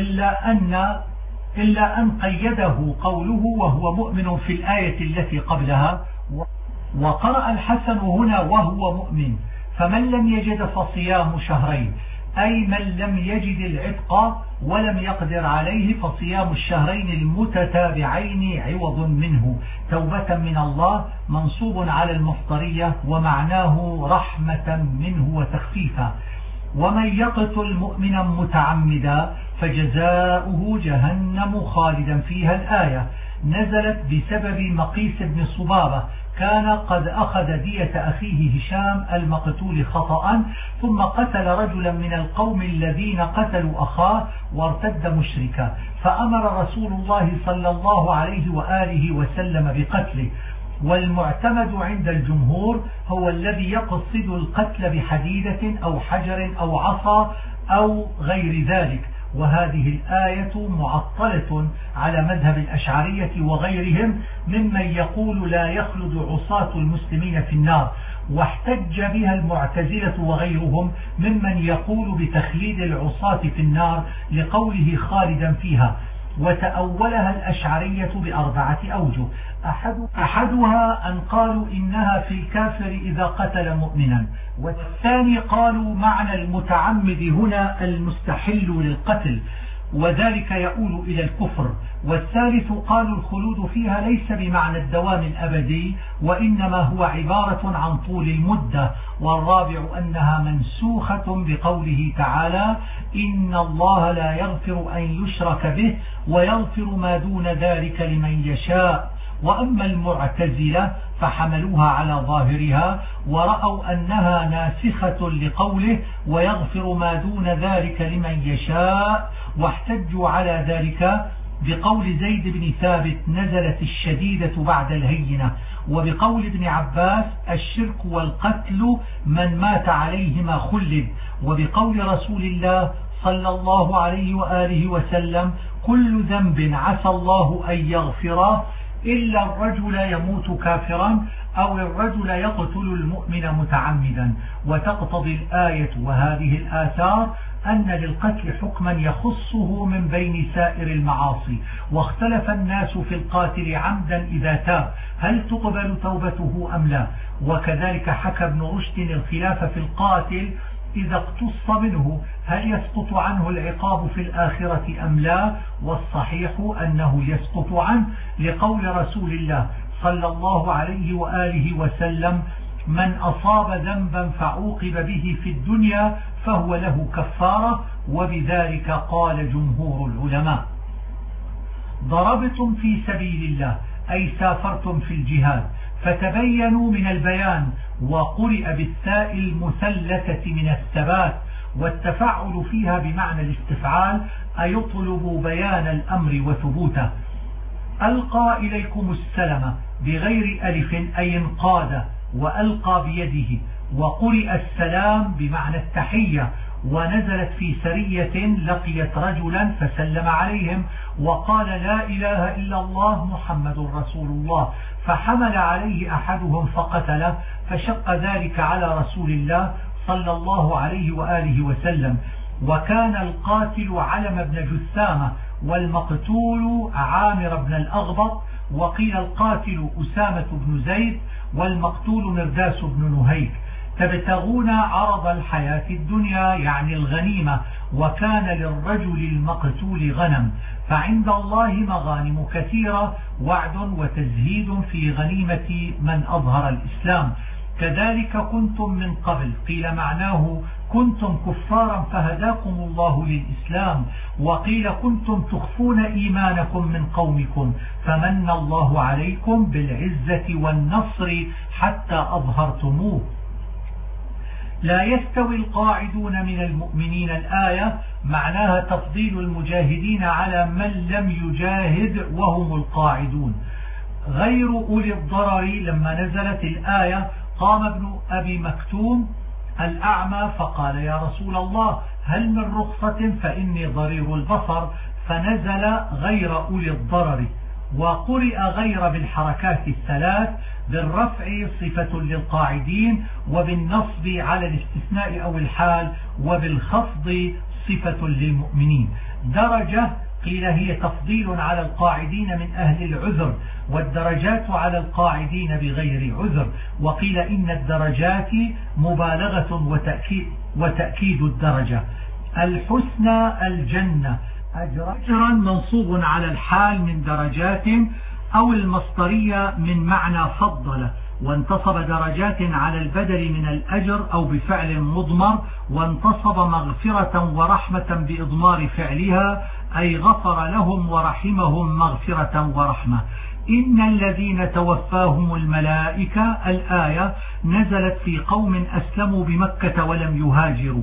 إلا أن قيده قوله وهو مؤمن في الآية التي قبلها. وقرأ الحسن هنا وهو مؤمن، فمن لم يجد فصيام شهرين، أي من لم يجد العتق ولم يقدر عليه فصيام الشهرين المتتابعين عوض منه توبة من الله، منصوب على المفطرية، ومعناه رحمة منه وتخفيفا. ومن يقتل مؤمنا متعمدا فجزاؤه جهنم خالدا فيها. الآية نزلت بسبب مقيس بن صبابة، كان قد أخذ دية أخيه هشام المقتول خطأ، ثم قتل رجلا من القوم الذين قتلوا أخاه وارتد مشركا، فأمر رسول الله صلى الله عليه وآله وسلم بقتله. والمعتمد عند الجمهور هو الذي يقصد القتل بحديدة أو حجر أو عصا أو غير ذلك. وهذه الآية معطلة على مذهب الأشعرية وغيرهم ممن يقول لا يخلد عصاة المسلمين في النار، واحتج بها المعتزلة وغيرهم ممن يقول بتخليد العصاة في النار لقوله خالدا فيها. وتأولها الأشعرية بأربعة أوجه. أحدها أن قالوا إنها في الكافر إذا قتل مؤمنا، والثاني قالوا معنى المتعمد هنا المستحل للقتل، وذلك يؤول إلى الكفر. والثالث قالوا الخلود فيها ليس بمعنى الدوام الأبدي، وإنما هو عبارة عن طول المدة. والرابع أنها منسوخة بقوله تعالى إن الله لا يغفر أن يشرك به ويغفر ما دون ذلك لمن يشاء. وأما المعتزلة فحملوها على ظاهرها ورأوا أنها ناسخة لقوله ويغفر ما دون ذلك لمن يشاء، واحتجوا على ذلك بقول زيد بن ثابت نزلت الشديدة بعد الهينة، وبقول ابن عباس الشرك والقتل من مات عليهما خلد، وبقول رسول الله صلى الله عليه وآله وسلم كل ذنب عسى الله أن يغفره إلا الرجل يموت كافرا أو الرجل يقتل المؤمن متعمدا. وتقتضي الآية وهذه الآثار أن للقتل حكما يخصه من بين سائر المعاصي. واختلف الناس في القاتل عمدا إذا تاب هل تقبل توبته أم لا، وكذلك حكى ابن رشد الخلاف في القاتل إذا اقتص منه هل يسقط عنه العقاب في الآخرة أم لا، والصحيح أنه يسقط عنه لقول رسول الله صلى الله عليه وآله وسلم من أصاب ذنبا فعوقب به في الدنيا فهو له كفارة، وبذلك قال جمهور العلماء. ضربتم في سبيل الله أي سافرتم في الجهاد، فتبينوا من البيان، وقرئ بالتاء المثلثة من الثبات، والتفعل فيها بمعنى الاستفعال أي يطلب بيان الأمر وثبوته. ألقى إليكم السلم بغير ألف أي انقاد وألقى بيده، وقرئ السلام بمعنى التحية، ونزلت في سرية لقيت رجلا فسلم عليهم وقال لا إله إلا الله محمد رسول الله، فحمل عليه أحدهم فقتله، فشق ذلك على رسول الله صلى الله عليه وآله وسلم. وكان القاتل علم بن جثامة والمقتول عامر بن الأغبط، وقيل القاتل أسامة بن زيد والمقتول مرداس بن نهيك. تبتغون عرض الحياة الدنيا يعني الغنيمة، وكان للرجل المقتول غنم، فعند الله مغانم كثيرة، وعد وتزهيد في غنيمة من أظهر الإسلام. كذلك كنتم من قبل، قيل معناه كنتم كفارا فهداكم الله للإسلام، وقيل كنتم تخفون إيمانكم من قومكم فمن الله عليكم بالعزة والنصر حتى أظهرتموه. لا يستوي القاعدون من المؤمنين، الآية معناها تفضيل المجاهدين على من لم يجاهد وهم القاعدون. غير أولي الضرر، لما نزلت الآية قام ابن أبي مكتوم الأعمى فقال يا رسول الله هل من رخصة فإني ضرير البصر، فنزل غير أولي الضرر. وقرئ غير بالحركات الثلاث، بالرفع صفة للقاعدين، وبالنصب على الاستثناء أو الحال، وبالخفض صفة للمؤمنين. درجة قيل هي تفضيل على القاعدين من أهل العذر، والدرجات على القاعدين بغير عذر. وقيل إن الدرجات مبالغة وتأكيد الدرجة. الحسنى الجنة، أجرا منصوب على الحال من درجات، أو المصدرية من معنى فضل، وانتصب درجات على البدل من الأجر أو بفعل مضمر، وانتصب مغفرة ورحمة بإضمار فعلها، أي غفر لهم ورحمهم مغفرة ورحمة. إن الذين توفاهم الملائكة، الآية نزلت في قوم أسلموا بمكة ولم يهاجروا،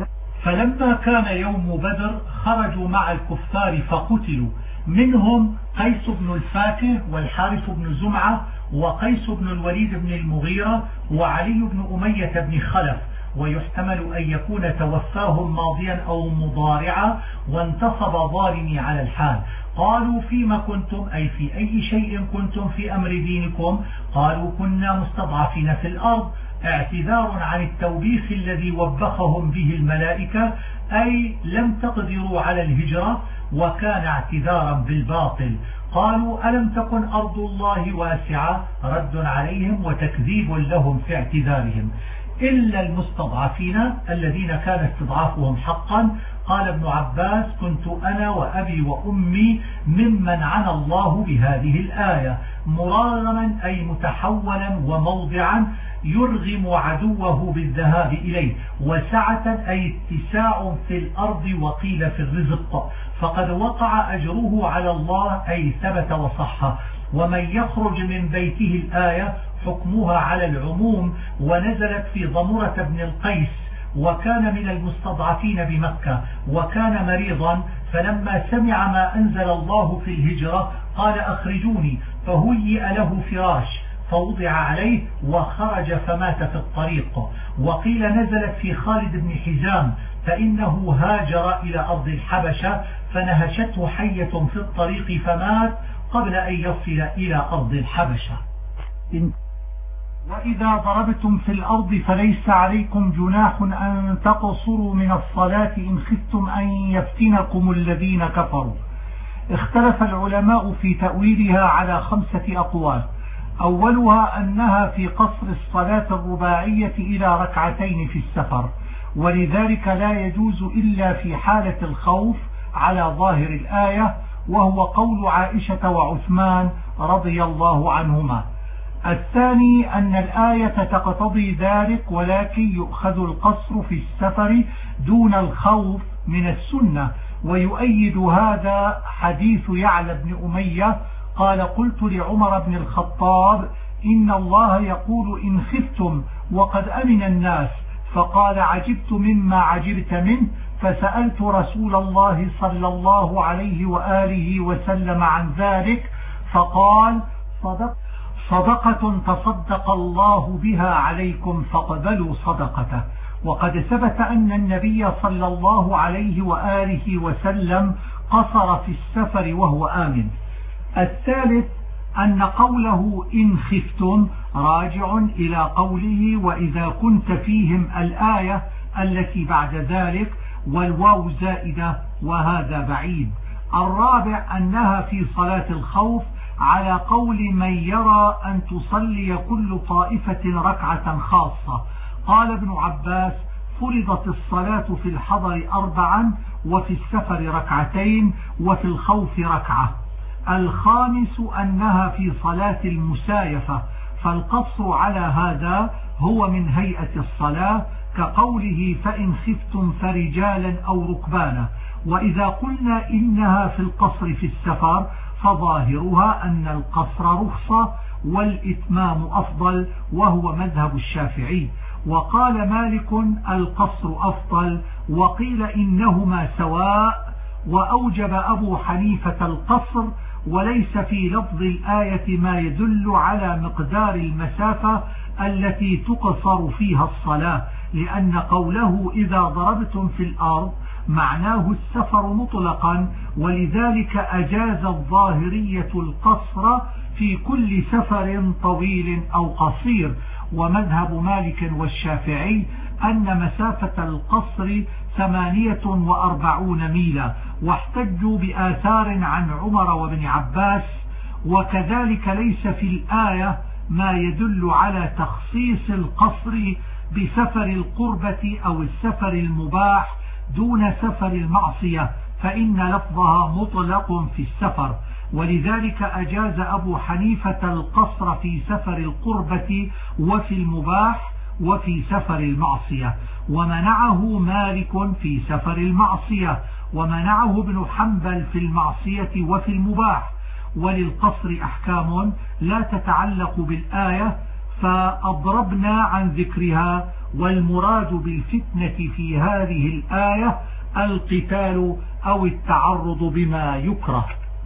فلما كان يوم بدر خرجوا مع الكفار فقتلوا، منهم قيس بن الفاكه والحارث بن زمعة وقيس بن الوليد بن المغيرة وعلي بن أمية بن خلف، ويحتمل أن يكون توفاهم ماضيا أو مضارعا، وانتصب ظالمي على الحال. قالوا فيما كنتم، أي في أي شيء كنتم في أمر دينكم؟ قالوا كنا مستضعفين في الأرض، اعتذار عن التوبيخ الذي وبخهم به الملائكة، أي لم تقدروا على الهجرة، وكان اعتذارا بالباطل. قالوا ألم تكن أرض الله واسعة، رد عليهم وتكذيب لهم في اعتذارهم. إلا المستضعفين الذين كان استضعافهم حقا. قال ابن عباس كنت أنا وأبي وأمي ممن عنى الله بهذه الآية، مراغما أي متحولا وموضعا يرغم عدوه بالذهاب إليه، وسعة أي اتساع في الأرض وقيل في الرزق، فقد وقع أجره على الله أي ثبت وصح. ومن يخرج من بيته، الآية حكمها على العموم، ونزلت في ضمرة بن القيس، وكان من المستضعفين بمكة، وكان مريضا، فلما سمع ما أنزل الله في الهجرة قال أخرجوني، فهيئ له فراش فوضع عليه وخرج فمات في الطريق. وقيل نزلت في خالد بن حزام، فإنه هاجر إلى أرض الحبشة فنهشته حية في الطريق فمات قبل أن يصل إلى أرض الحبشة. وإذا ضربتم في الأرض فليس عليكم جناح أن تقصروا من الصلاة إن خفتم أن يفتنكم الذين كفروا. اختلف العلماء في تأويلها على 5 أقوال. أولها أنها في قصر الصلاة الرباعية إلى 2 في السفر، ولذلك لا يجوز إلا في حالة الخوف على ظاهر الآية، وهو قول عائشة وعثمان رضي الله عنهما. الثاني أن الآية تقتضي ذلك، ولكن يؤخذ القصر في السفر دون الخوف من السنة، ويؤيد هذا حديث يعلى بن أمية قال قلت لعمر بن الخطاب إن الله يقول إن خفتم وقد أمن الناس، فقال عجبت مما عجبت منه، فسألت رسول الله صلى الله عليه وآله وسلم عن ذلك، فقال صدقة تصدق الله بها عليكم فاقبلوا صدقته. وقد ثبت أن النبي صلى الله عليه وآله وسلم قصر في السفر وهو آمن. الثالث أن قوله إن خفتم راجع إلى قوله وإذا كنت فيهم الآية التي بعد ذلك والواو زائدة، وهذا بعيد. الرابع أنها في صلاة الخوف على قول من يرى أن تصلي كل طائفة ركعة خاصة. قال ابن عباس فرضت الصلاة في الحضر 4 وفي السفر 2 وفي الخوف 1. الخامس أنها في صلاة المسايفة، فالقصر على هذا هو من هيئة الصلاة كقوله فإن خفتم فرجالا أو ركبانا. وإذا قلنا إنها في القصر في السفر فظاهرها أن القصر رخصة والإتمام أفضل، وهو مذهب الشافعي. وقال مالك القصر أفضل، وقيل إنهما سواء، وأوجب أبو حنيفة القصر، وليس في لفظ الآية ما يدل على مقدار المسافة التي تقصر فيها الصلاة، لأن قوله إذا ضربتم في الأرض معناه السفر مطلقا، ولذلك أجاز الظاهرية القصر في كل سفر طويل أو قصير. ومذهب مالك والشافعي أن مسافة القصر 48 ميلا، واحتجوا بآثار عن عمر وابن عباس. وكذلك ليس في الآية ما يدل على تخصيص القصر بسفر القربة أو السفر المباح دون سفر المعصية، فإن لفظها مطلق في السفر، ولذلك أجاز أبو حنيفة القصر في سفر القربة وفي المباح وفي سفر المعصية، ومنعه مالك في سفر المعصية، ومنعه ابن حنبل في المعصية وفي المباح. وللقصر أحكام لا تتعلق بالآية فأضربنا عن ذكرها، والمراد بالفتنة في هذه الآية القتال أو التعرض بما يكره.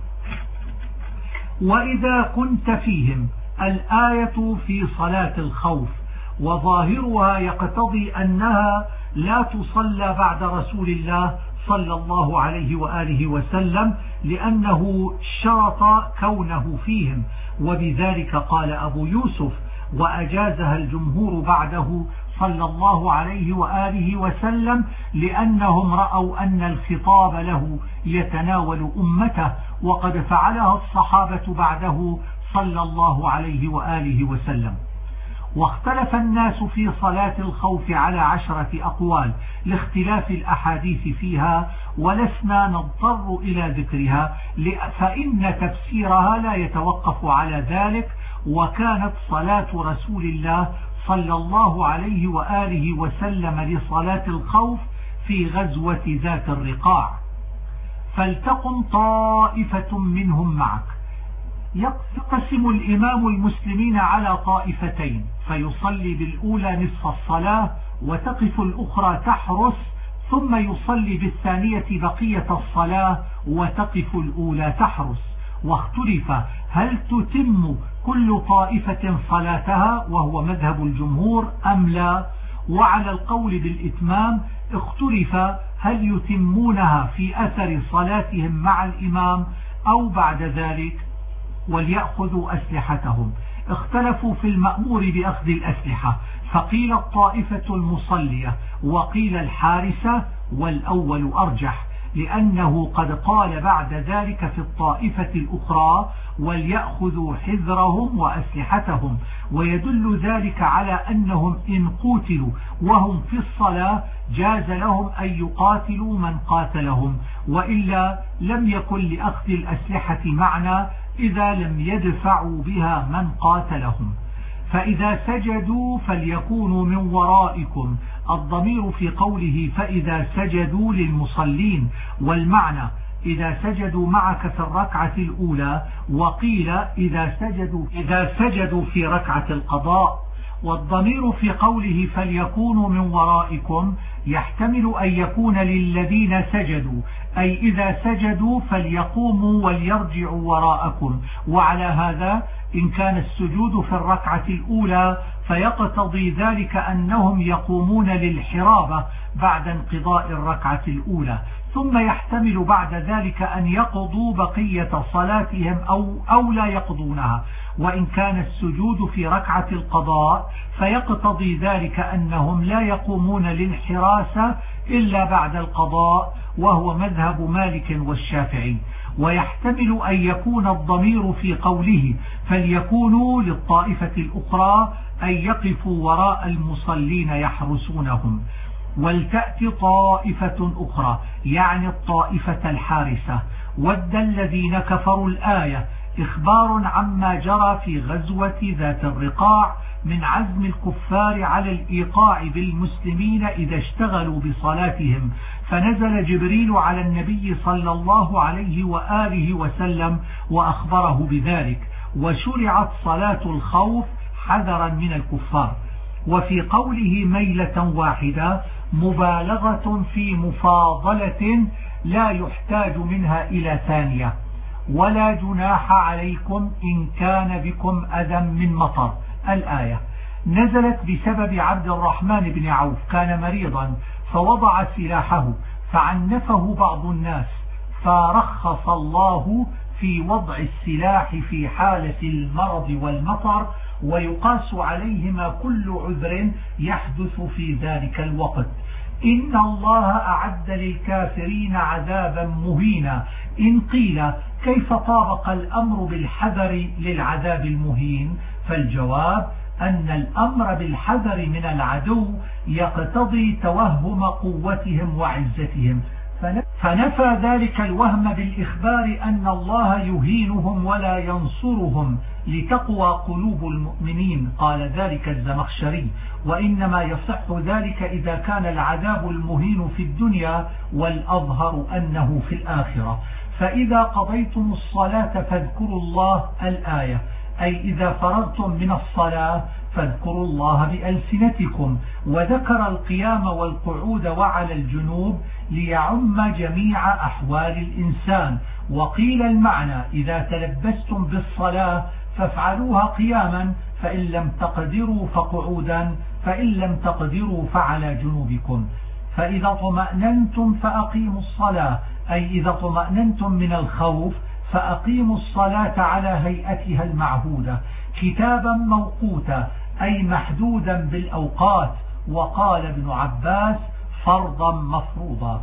وإذا كنت فيهم الآية في صلاة الخوف، وظاهرها يقتضي أنها لا تصلى بعد رسول الله صلى الله عليه وآله وسلم، لأنه شرط كونه فيهم، وبذلك قال أبو يوسف وأجازها الجمهور بعده صلى الله عليه وآله وسلم، لأنهم رأوا أن الخطاب له يتناول أمته، وقد فعلها الصحابة بعده صلى الله عليه وآله وسلم. واختلف الناس في صلاة الخوف على 10 أقوال لاختلاف الأحاديث فيها، ولسنا نضطر إلى ذكرها فإن تفسيرها لا يتوقف على ذلك. وكانت صلاة رسول الله صلى الله عليه وآله وسلم لصلاة الخوف في غزوة ذات الرقاع. فلتقم طائفة منهم معك. يقسم الإمام المسلمين على طائفتين، فيصلي بالأولى نصف الصلاة وتقف الأخرى تحرس، ثم يصلي بالثانية بقية الصلاة وتقف الأولى تحرس. واختلف هل تتم كل طائفة صلاتها وهو مذهب الجمهور أم لا. وعلى القول بالإتمام اختلف هل يتمونها في أثر صلاتهم مع الإمام أو بعد ذلك. وليأخذوا أسلحتهم. اختلفوا في المأمور بأخذ الأسلحة، فقيل الطائفة المصلية وقيل الحارسة، والأول أرجح، لأنه قد قال بعد ذلك في الطائفة الأخرى وليأخذوا حذرهم وأسلحتهم، ويدل ذلك على أنهم إن قتلوا وهم في الصلاة جاز لهم أن يقاتلوا من قاتلهم، وإلا لم يكن لأخذ الأسلحة معنى إذا لم يدفعوا بها من قاتلهم. فإذا سجدوا فليكونوا من ورائكم، الضمير في قوله فإذا سجدوا للمصلين، والمعنى إذا سجدوا معك في الركعة الأولى، وقيل إذا سجدوا في ركعة القضاء. والضمير في قوله فليكونوا من ورائكم يحتمل أن يكون للذين سجدوا، أي إذا سجدوا فليقوموا وليرجعوا وراءكم. وعلى هذا إن كان السجود في الركعة الأولى فيقتضي ذلك أنهم يقومون للحرابة بعد انقضاء الركعة الأولى، ثم يحتمل بعد ذلك أن يقضوا بقية صلاتهم أو لا يقضونها. وإن كان السجود في ركعة القضاء فيقتضي ذلك أنهم لا يقومون للحراسة إلا بعد القضاء، وهو مذهب مالك والشافعي. ويحتمل أن يكون الضمير في قوله فليكونوا للطائفة الأخرى أن يقفوا وراء المصلين يحرسونهم. ولتأتي طائفة أخرى يعني الطائفة الحارسة. ود الذين كفروا الآية إخبار عما جرى في غزوة ذات الرقاع من عزم الكفار على الإيقاع بالمسلمين إذا اشتغلوا بصلاتهم، فنزل جبريل على النبي صلى الله عليه وآله وسلم وأخبره بذلك، وشرعت صلاة الخوف حذرا من الكفار. وفي قوله ميلة واحدة مبالغة في مفاضلة لا يحتاج منها إلى ثانية. ولا جناح عليكم إن كان بكم أذى من مطر. الآية نزلت بسبب عبد الرحمن بن عوف، كان مريضا فوضع سلاحه فعنفه بعض الناس، فرخص الله في وضع السلاح في حالة المرض والمطر، ويقاس عليهما كل عذر يحدث في ذلك الوقت. إن الله أعد للكافرين عذابا مهينا. إن قيل كيف طابق الأمر بالحذر للعذاب المهين؟ فالجواب أن الأمر بالحذر من العدو يقتضي توهم قوتهم وعزتهم، فنفى ذلك الوهم بالإخبار أن الله يهينهم ولا ينصرهم لتقوى قلوب المؤمنين. قال ذلك الزمخشري: وإنما يصح ذلك إذا كان العذاب المهين في الدنيا، والأظهر أنه في الآخرة. فإذا قضيتم الصلاة فاذكروا الله. الآية أي إذا فرغتم من الصلاة فاذكروا الله بألسنتكم. وذكر القيام والقعود وعلى الجنوب ليعم جميع أحوال الإنسان. وقيل المعنى إذا تلبستم بالصلاة فافعلوها قياما، فإن لم تقدروا فقعودا، فإن لم تقدروا فعلى جنوبكم. فإذا طمأننتم فأقيموا الصلاة، أي إذا طمأننتم من الخوف فأقيموا الصلاة على هيئتها المعهودة كتابا موقوتا، أي محدودا بالأوقات. وقال ابن عباس: فرضا مفروضا.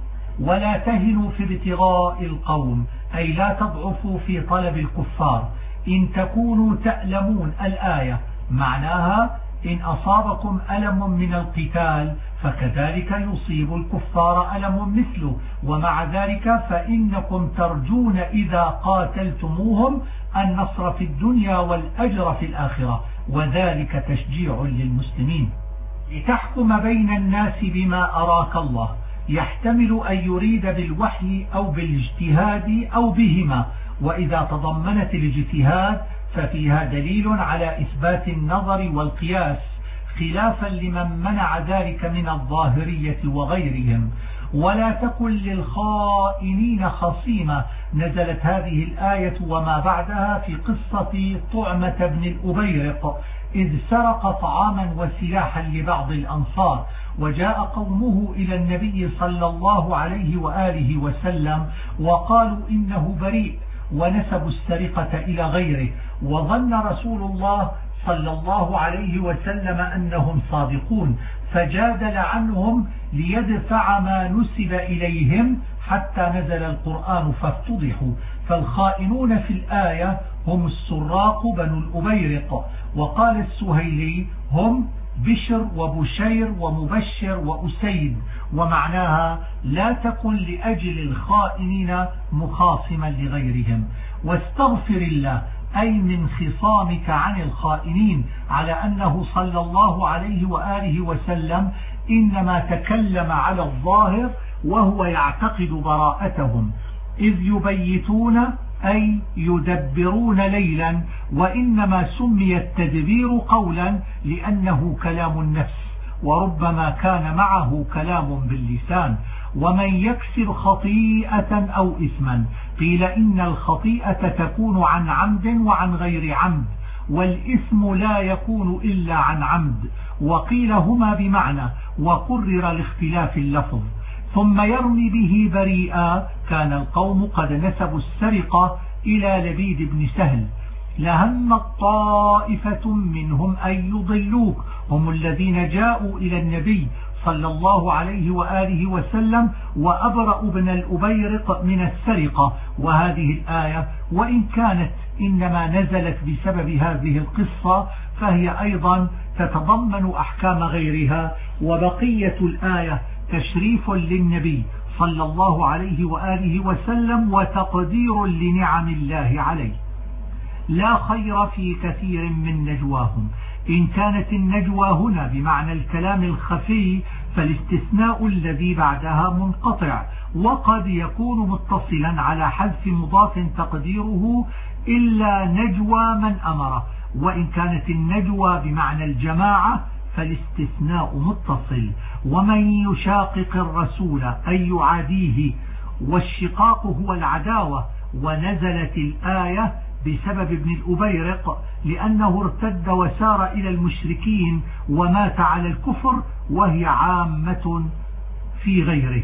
ولا تهنوا في ابتغاء القوم، أي لا تضعفوا في طلب الكفار. إن تكونوا تألمون. الآية معناها إن أصابكم ألم من القتال فكذلك يصيب الكفار ألم مثله، ومع ذلك فإنكم ترجون إذا قاتلتموهم النصر في الدنيا والأجر في الآخرة، وذلك تشجيع للمسلمين. لتحكم بين الناس بما أراك الله، يحتمل أن يريد بالوحي أو بالاجتهاد أو بهما. وإذا تضمنت الاجتهاد ففيها دليل على إثبات النظر والقياس، خلافا لمن منع ذلك من الظاهرية وغيرهم. ولا تكن للخائنين خصيما. نزلت هذه الآية وما بعدها في قصة طعمة بن الأبيرق إذ سرق طعاما وسلاحا لبعض الأنصار، وجاء قومه إلى النبي صلى الله عليه وآله وسلم وقالوا إنه بريء، ونسبوا السرقة إلى غيره، وظن رسول الله صلى الله عليه وسلم أنهم صادقون، فجادل عنهم ليدفع ما نسب إليهم حتى نزل القرآن فافتضحوا. فالخائنون في الآية هم السراق بنو الأبيرق. وقال السهيلي: هم بشر وبشير ومبشر وأسيد. ومعناها لا تكن لأجل الخائنين مخاصما لغيرهم. واستغفر الله، أي من خصامك عن الخائنين، على أنه صلى الله عليه وآله وسلم إنما تكلم على الظاهر وهو يعتقد براءتهم، إذ يبيتون أي يدبرون ليلا. وإنما سمي التدبير قولا لأنه كلام النفس، وربما كان معه كلام باللسان. ومن يكسر خطيئة أو إثما، قيل إن الخطيئة تكون عن عمد وعن غير عمد، والإثم لا يكون إلا عن عمد، وقيل هما بمعنى، وقرر لاختلاف اللفظ. ثم يرمي به بريئا، كان القوم قد نسبوا السرقة إلى لبيد بن سهل. لهم طائفة منهم أن يضلوك، هم الذين جاءوا إلى النبي صلى الله عليه وآله وسلم وأبرأ بن الأبيرق من السرقة. وهذه الآية وإن كانت إنما نزلت بسبب هذه القصة فهي أيضا تتضمن أحكام غيرها، وبقية الآية تشريف للنبي صلى الله عليه وآله وسلم وتقدير لنعم الله عليه. لا خير في كثير من نجواهم. إن كانت النجوى هنا بمعنى الكلام الخفي فالاستثناء الذي بعدها منقطع، وقد يكون متصلا على حذف مضاف تقديره إلا نجوى من أمر. وإن كانت النجوى بمعنى الجماعة فالاستثناء متصل. ومن يشاقق الرسول أي يعاديه، والشقاق هو العداوة. ونزلت الآية بسبب ابن الأبيرق لأنه ارتد وسار إلى المشركين ومات على الكفر، وهي عامة في غيره.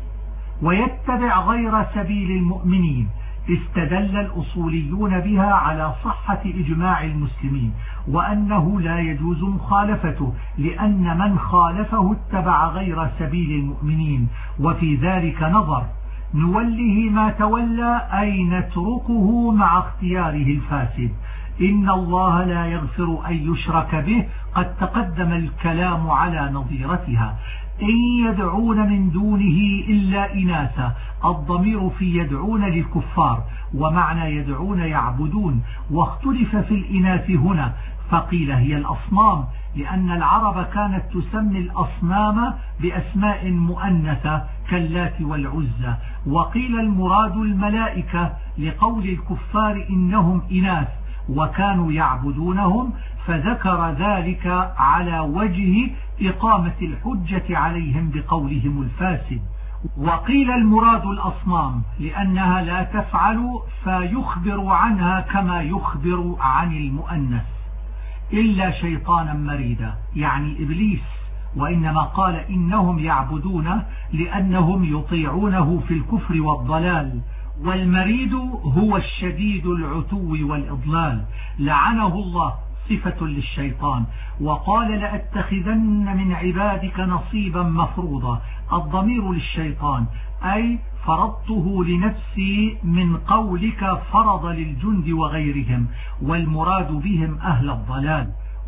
ويتبع غير سبيل المؤمنين، استدل الأصوليون بها على صحة إجماع المسلمين، وأنه لا يجوز مخالفته، لأن من خالفه اتبع غير سبيل المؤمنين. وفي ذلك نظر، نوله ما تولى أي نتركه مع اختياره الفاسد. إن الله لا يغفر أن يشرك به، قد تقدم الكلام على نظيرتها. إن يدعون من دونه إلا إناثا، الضمير في يدعون للكفار، ومعنى يدعون يعبدون. واختلف في الإناث هنا، فقيل هي الأصنام، لأن العرب كانت تسمي الأصنام بأسماء مؤنثة كاللات والعزى. وقيل المراد الملائكة لقول الكفار إنهم إناث وكانوا يعبدونهم، فذكر ذلك على وجه إقامة الحجة عليهم بقولهم الفاسد. وقيل المراد الأصنام لأنها لا تفعل فيخبر عنها كما يخبر عن المؤنث، إلا شيطانا مريدا يعني إبليس. وإنما قال إنهم يعبدونه لأنهم يطيعونه في الكفر والضلال. والمريد هو الشديد العتو والإضلال، لعنه الله، صفة للشيطان. وقال لأتخذن من عبادك نصيبا مفروضا، الضمير للشيطان، أي فرضته لنفسي من قولك فرض للجند وغيرهم، والمراد بهم أهل الضلال.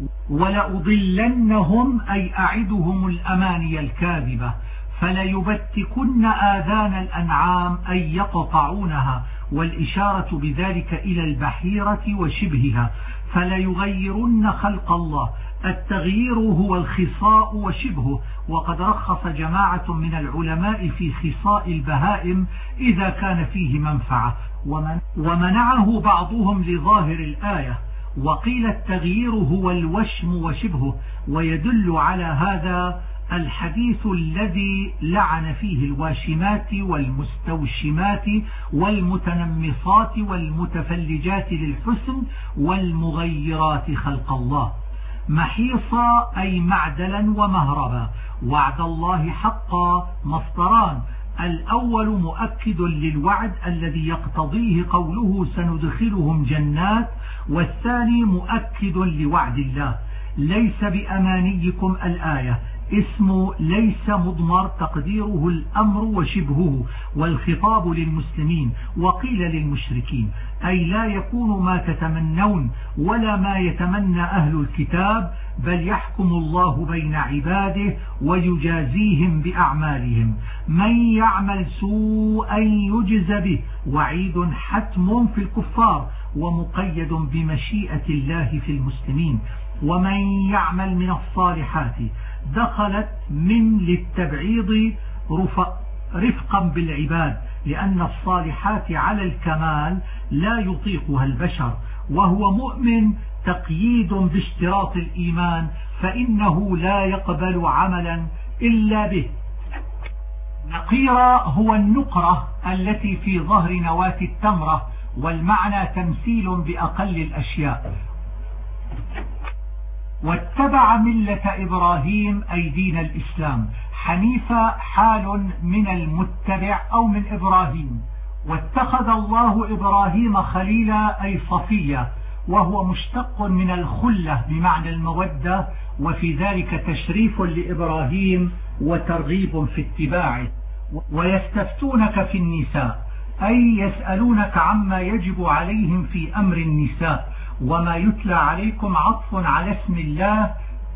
ولأضلنهم أي أعدهم الأماني الكاذبة، فليبتكن آذان الأنعام أي يقطعونها، والإشارة بذلك إلى البحيرة وشبهها. فليغيرن خلق الله، التغيير هو الخصاء وشبهه. وقد رخص جماعة من العلماء في خصاء البهائم إذا كان فيه منفعة، ومنعه بعضهم لظاهر الآية. وقيل التغيير هو الوشم وشبهه، ويدل على هذا الحديث الذي لعن فيه الواشمات والمستوشمات والمتنمصات والمتفلجات للحسن والمغيرات خلق الله. محيصا أي معدلا ومهربا. وعد الله حقا مصدران، الأول مؤكد للوعد الذي يقتضيه قوله سندخلهم جنات، والثاني مؤكد لوعد الله. ليس بأمانيكم الآية، اسم ليس مضمر تقديره الأمر وشبهه، والخطاب للمسلمين. وقيل للمشركين، أي لا يكون ما تتمنون ولا ما يتمنى أهل الكتاب، بل يحكم الله بين عباده ويجازيهم بأعمالهم. من يعمل سوءا يجز به، وعيد حتم في الكفار ومقيد بمشيئة الله في المسلمين. ومن يعمل من الصالحات، دخلت من للتبعيض رفقا بالعباد، لأن الصالحات على الكمال لا يطيقها البشر، وهو مؤمن تقييد باشتراط الإيمان، فإنه لا يقبل عملا إلا به. نقيرة هو النقرة التي في ظهر نواة التمرة، والمعنى تمثيل بأقل الأشياء. واتبع ملة إبراهيم أي دين الإسلام حنيفة حال من المتبع أو من إبراهيم. واتخذ الله إبراهيم خليلا أي صفيا، وهو مشتق من الخلة بمعنى المودة، وفي ذلك تشريف لإبراهيم وترغيب في اتباعه. ويستفتونك في النساء أي يسألونك عما يجب عليهم في أمر النساء، وما يتلى عليكم عطف على اسم الله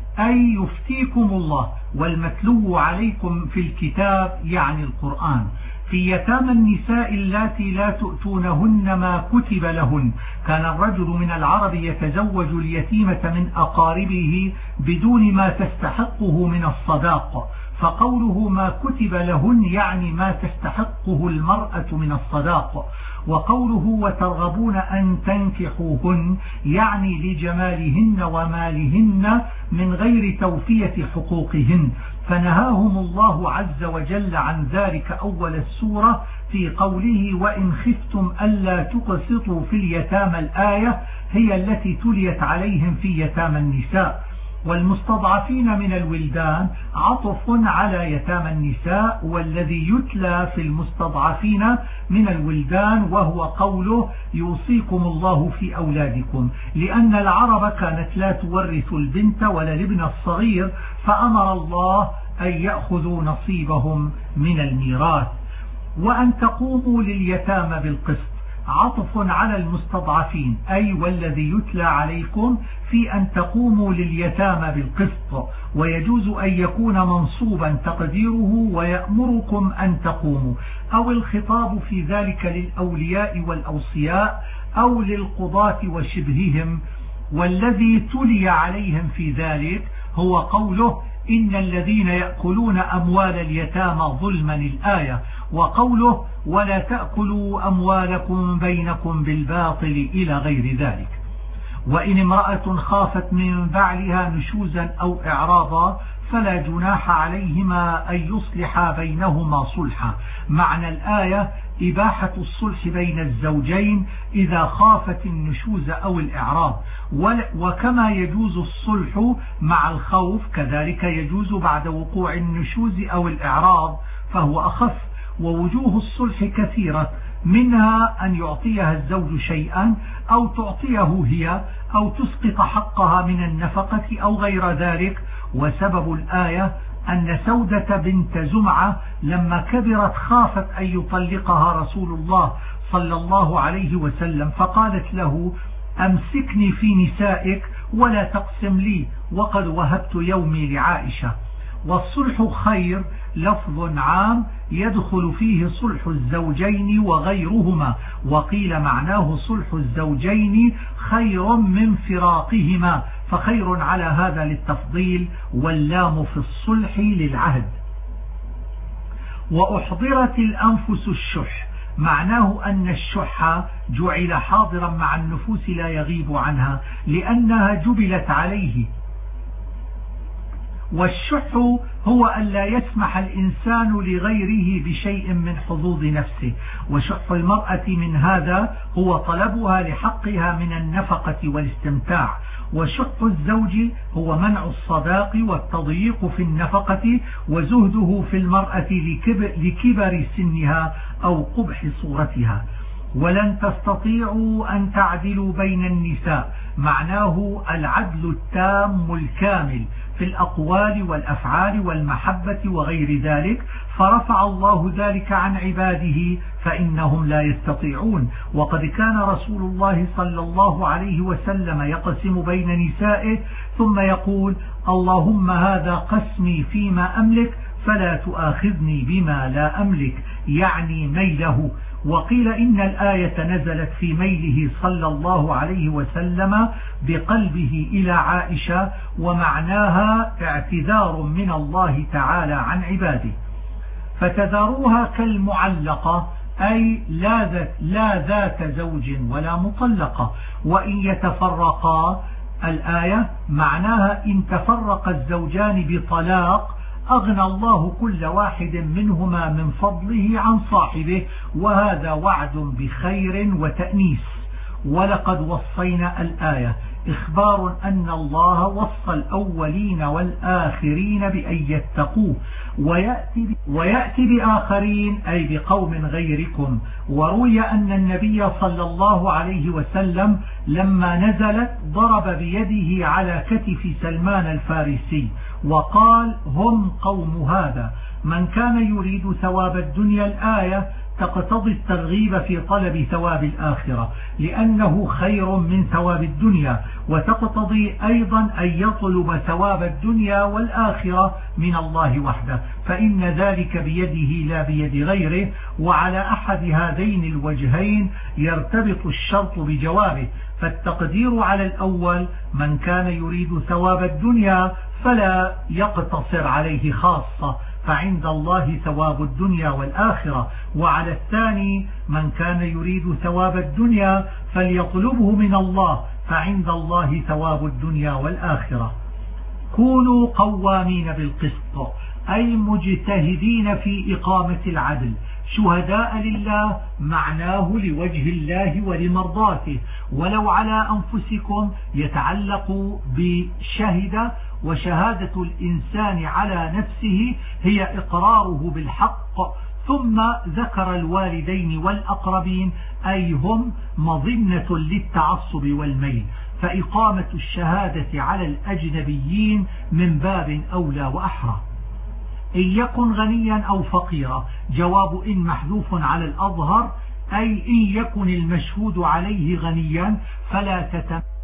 أي يفتيكم الله، والمتلو عليكم في الكتاب يعني القرآن. في يتامى النساء اللاتي لا تؤتونهن ما كتب لهن. كان الرجل من العرب يتزوج اليتيمة من أقاربه بدون ما تستحقه من الصداق، فقوله ما كتب لهن يعني ما تستحقه المرأة من الصداق. وقوله وترغبون أن تنكحوهن يعني لجمالهن ومالهن من غير توفية حقوقهن، فنهاهم الله عز وجل عن ذلك أول السورة في قوله وإن خفتم ألا تقسطوا في اليتامى. الآية هي التي تليت عليهم في يتامى النساء. والمستضعفين من الولدان عطف على يتامى النساء، والذي يتلى في المستضعفين من الولدان وهو قوله يوصيكم الله في أولادكم، لأن العرب كانت لا تورث البنت ولا الابن الصغير، فأمر الله أن يأخذوا نصيبهم من الميراث. وأن تقوموا لليتامى بالقسط عطف على المستضعفين أي والذي يتلى عليكم في أن تقوموا لليتامى بالقسط، ويجوز أن يكون منصوبا تقديره ويأمركم أن تقوموا، أو الخطاب في ذلك للأولياء والأوصياء أو للقضاة وشبههم. والذي تلي عليهم في ذلك هو قوله إن الذين يأكلون أموال اليتامى ظلما الآية، وقوله ولا تأكلوا أموالكم بينكم بالباطل إلى غير ذلك. وإن امرأة خافت من بعلها نشوزا أو إعراضا فلا جناح عليهما أن يصلحا بينهما صلحا. معنى الآية إباحة الصلح بين الزوجين إذا خافت النشوز أو الإعراض، وكما يجوز الصلح مع الخوف كذلك يجوز بعد وقوع النشوز أو الإعراض، فهو أخف. ووجوه الصلح كثيرة، منها أن يعطيها الزوج شيئا أو تعطيه هي أو تسقط حقها من النفقة أو غير ذلك. وسبب الآية أن سودة بنت زمعة لما كبرت خافت أن يطلقها رسول الله صلى الله عليه وسلم، فقالت له أمسكني في نسائك ولا تقسم لي وقد وهبت يومي لعائشة. والصلح خير لفظ عام يدخل فيه صلح الزوجين وغيرهما، وقيل معناه صلح الزوجين خير من فراقهما، فخير على هذا للتفضيل، واللام في الصلح للعهد. وأحضرت الأنفس الشح، معناه أن الشح جعل حاضرا مع النفوس لا يغيب عنها لأنها جبلت عليه. والشح هو أن لا يسمح الإنسان لغيره بشيء من حظوظ نفسه. وشح المرأة من هذا هو طلبها لحقها من النفقة والاستمتاع. وشح الزوج هو منع الصداق والتضييق في النفقة وزهده في المرأة لكبر سنها أو قبح صورتها. ولن تستطيعوا أن تعدلوا بين النساء، معناه العدل التام الكامل في الأقوال والأفعال والمحبة وغير ذلك، فرفع الله ذلك عن عباده فإنهم لا يستطيعون. وقد كان رسول الله صلى الله عليه وسلم يقسم بين نسائه ثم يقول اللهم هذا قسمي فيما أملك فلا تؤاخذني بما لا أملك، يعني ميله. وقيل إن الآية نزلت في ميله صلى الله عليه وسلم بقلبه إلى عائشة، ومعناها اعتذار من الله تعالى عن عباده. فتذروها كالمعلقة أي لا ذات زوج ولا مطلقة. وإن يتفرقا، الآية معناها إن تفرق الزوجان بطلاق أغنى الله كل واحد منهما من فضله عن صاحبه، وهذا وعد بخير وتأنيس. ولقد وصينا الآية إخبار أن الله وصى الأولين والآخرين بأن يتقوه، ويأتي بآخرين أي بقوم غيركم. وروي أن النبي صلى الله عليه وسلم لما نزلت ضرب بيده على كتف سلمان الفارسي وقال: هم قوم هذا. من كان يريد ثواب الدنيا، الآية تقتضي الترغيب في طلب ثواب الآخرة لأنه خير من ثواب الدنيا، وتقتضي أيضا أن يطلب ثواب الدنيا والآخرة من الله وحده، فإن ذلك بيده لا بيد غيره. وعلى أحد هذين الوجهين يرتبط الشرط بجوابه، فالتقدير على الأول من كان يريد ثواب الدنيا فلا يقتصر عليه خاصة، فعند الله ثواب الدنيا والآخرة. وعلى الثاني من كان يريد ثواب الدنيا فليطلبه من الله، فعند الله ثواب الدنيا والآخرة. كونوا قوامين بالقسط، أي مجتهدين في إقامة العدل، شهداء لله معناه لوجه الله ولمرضاته، ولو على أنفسكم يتعلق بشهد. وشهادة الإنسان على نفسه هي إقراره بالحق، ثم ذكر الوالدين والأقربين أي هم مظنة للتعصب والميل، فإقامة الشهادة على الأجنبيين من باب أولى وأحرى. إن يكن غنيا أو فقيرا، جواب إن محذوف على الأظهر، أي إن يكن المشهود عليه غنيا فلا تتم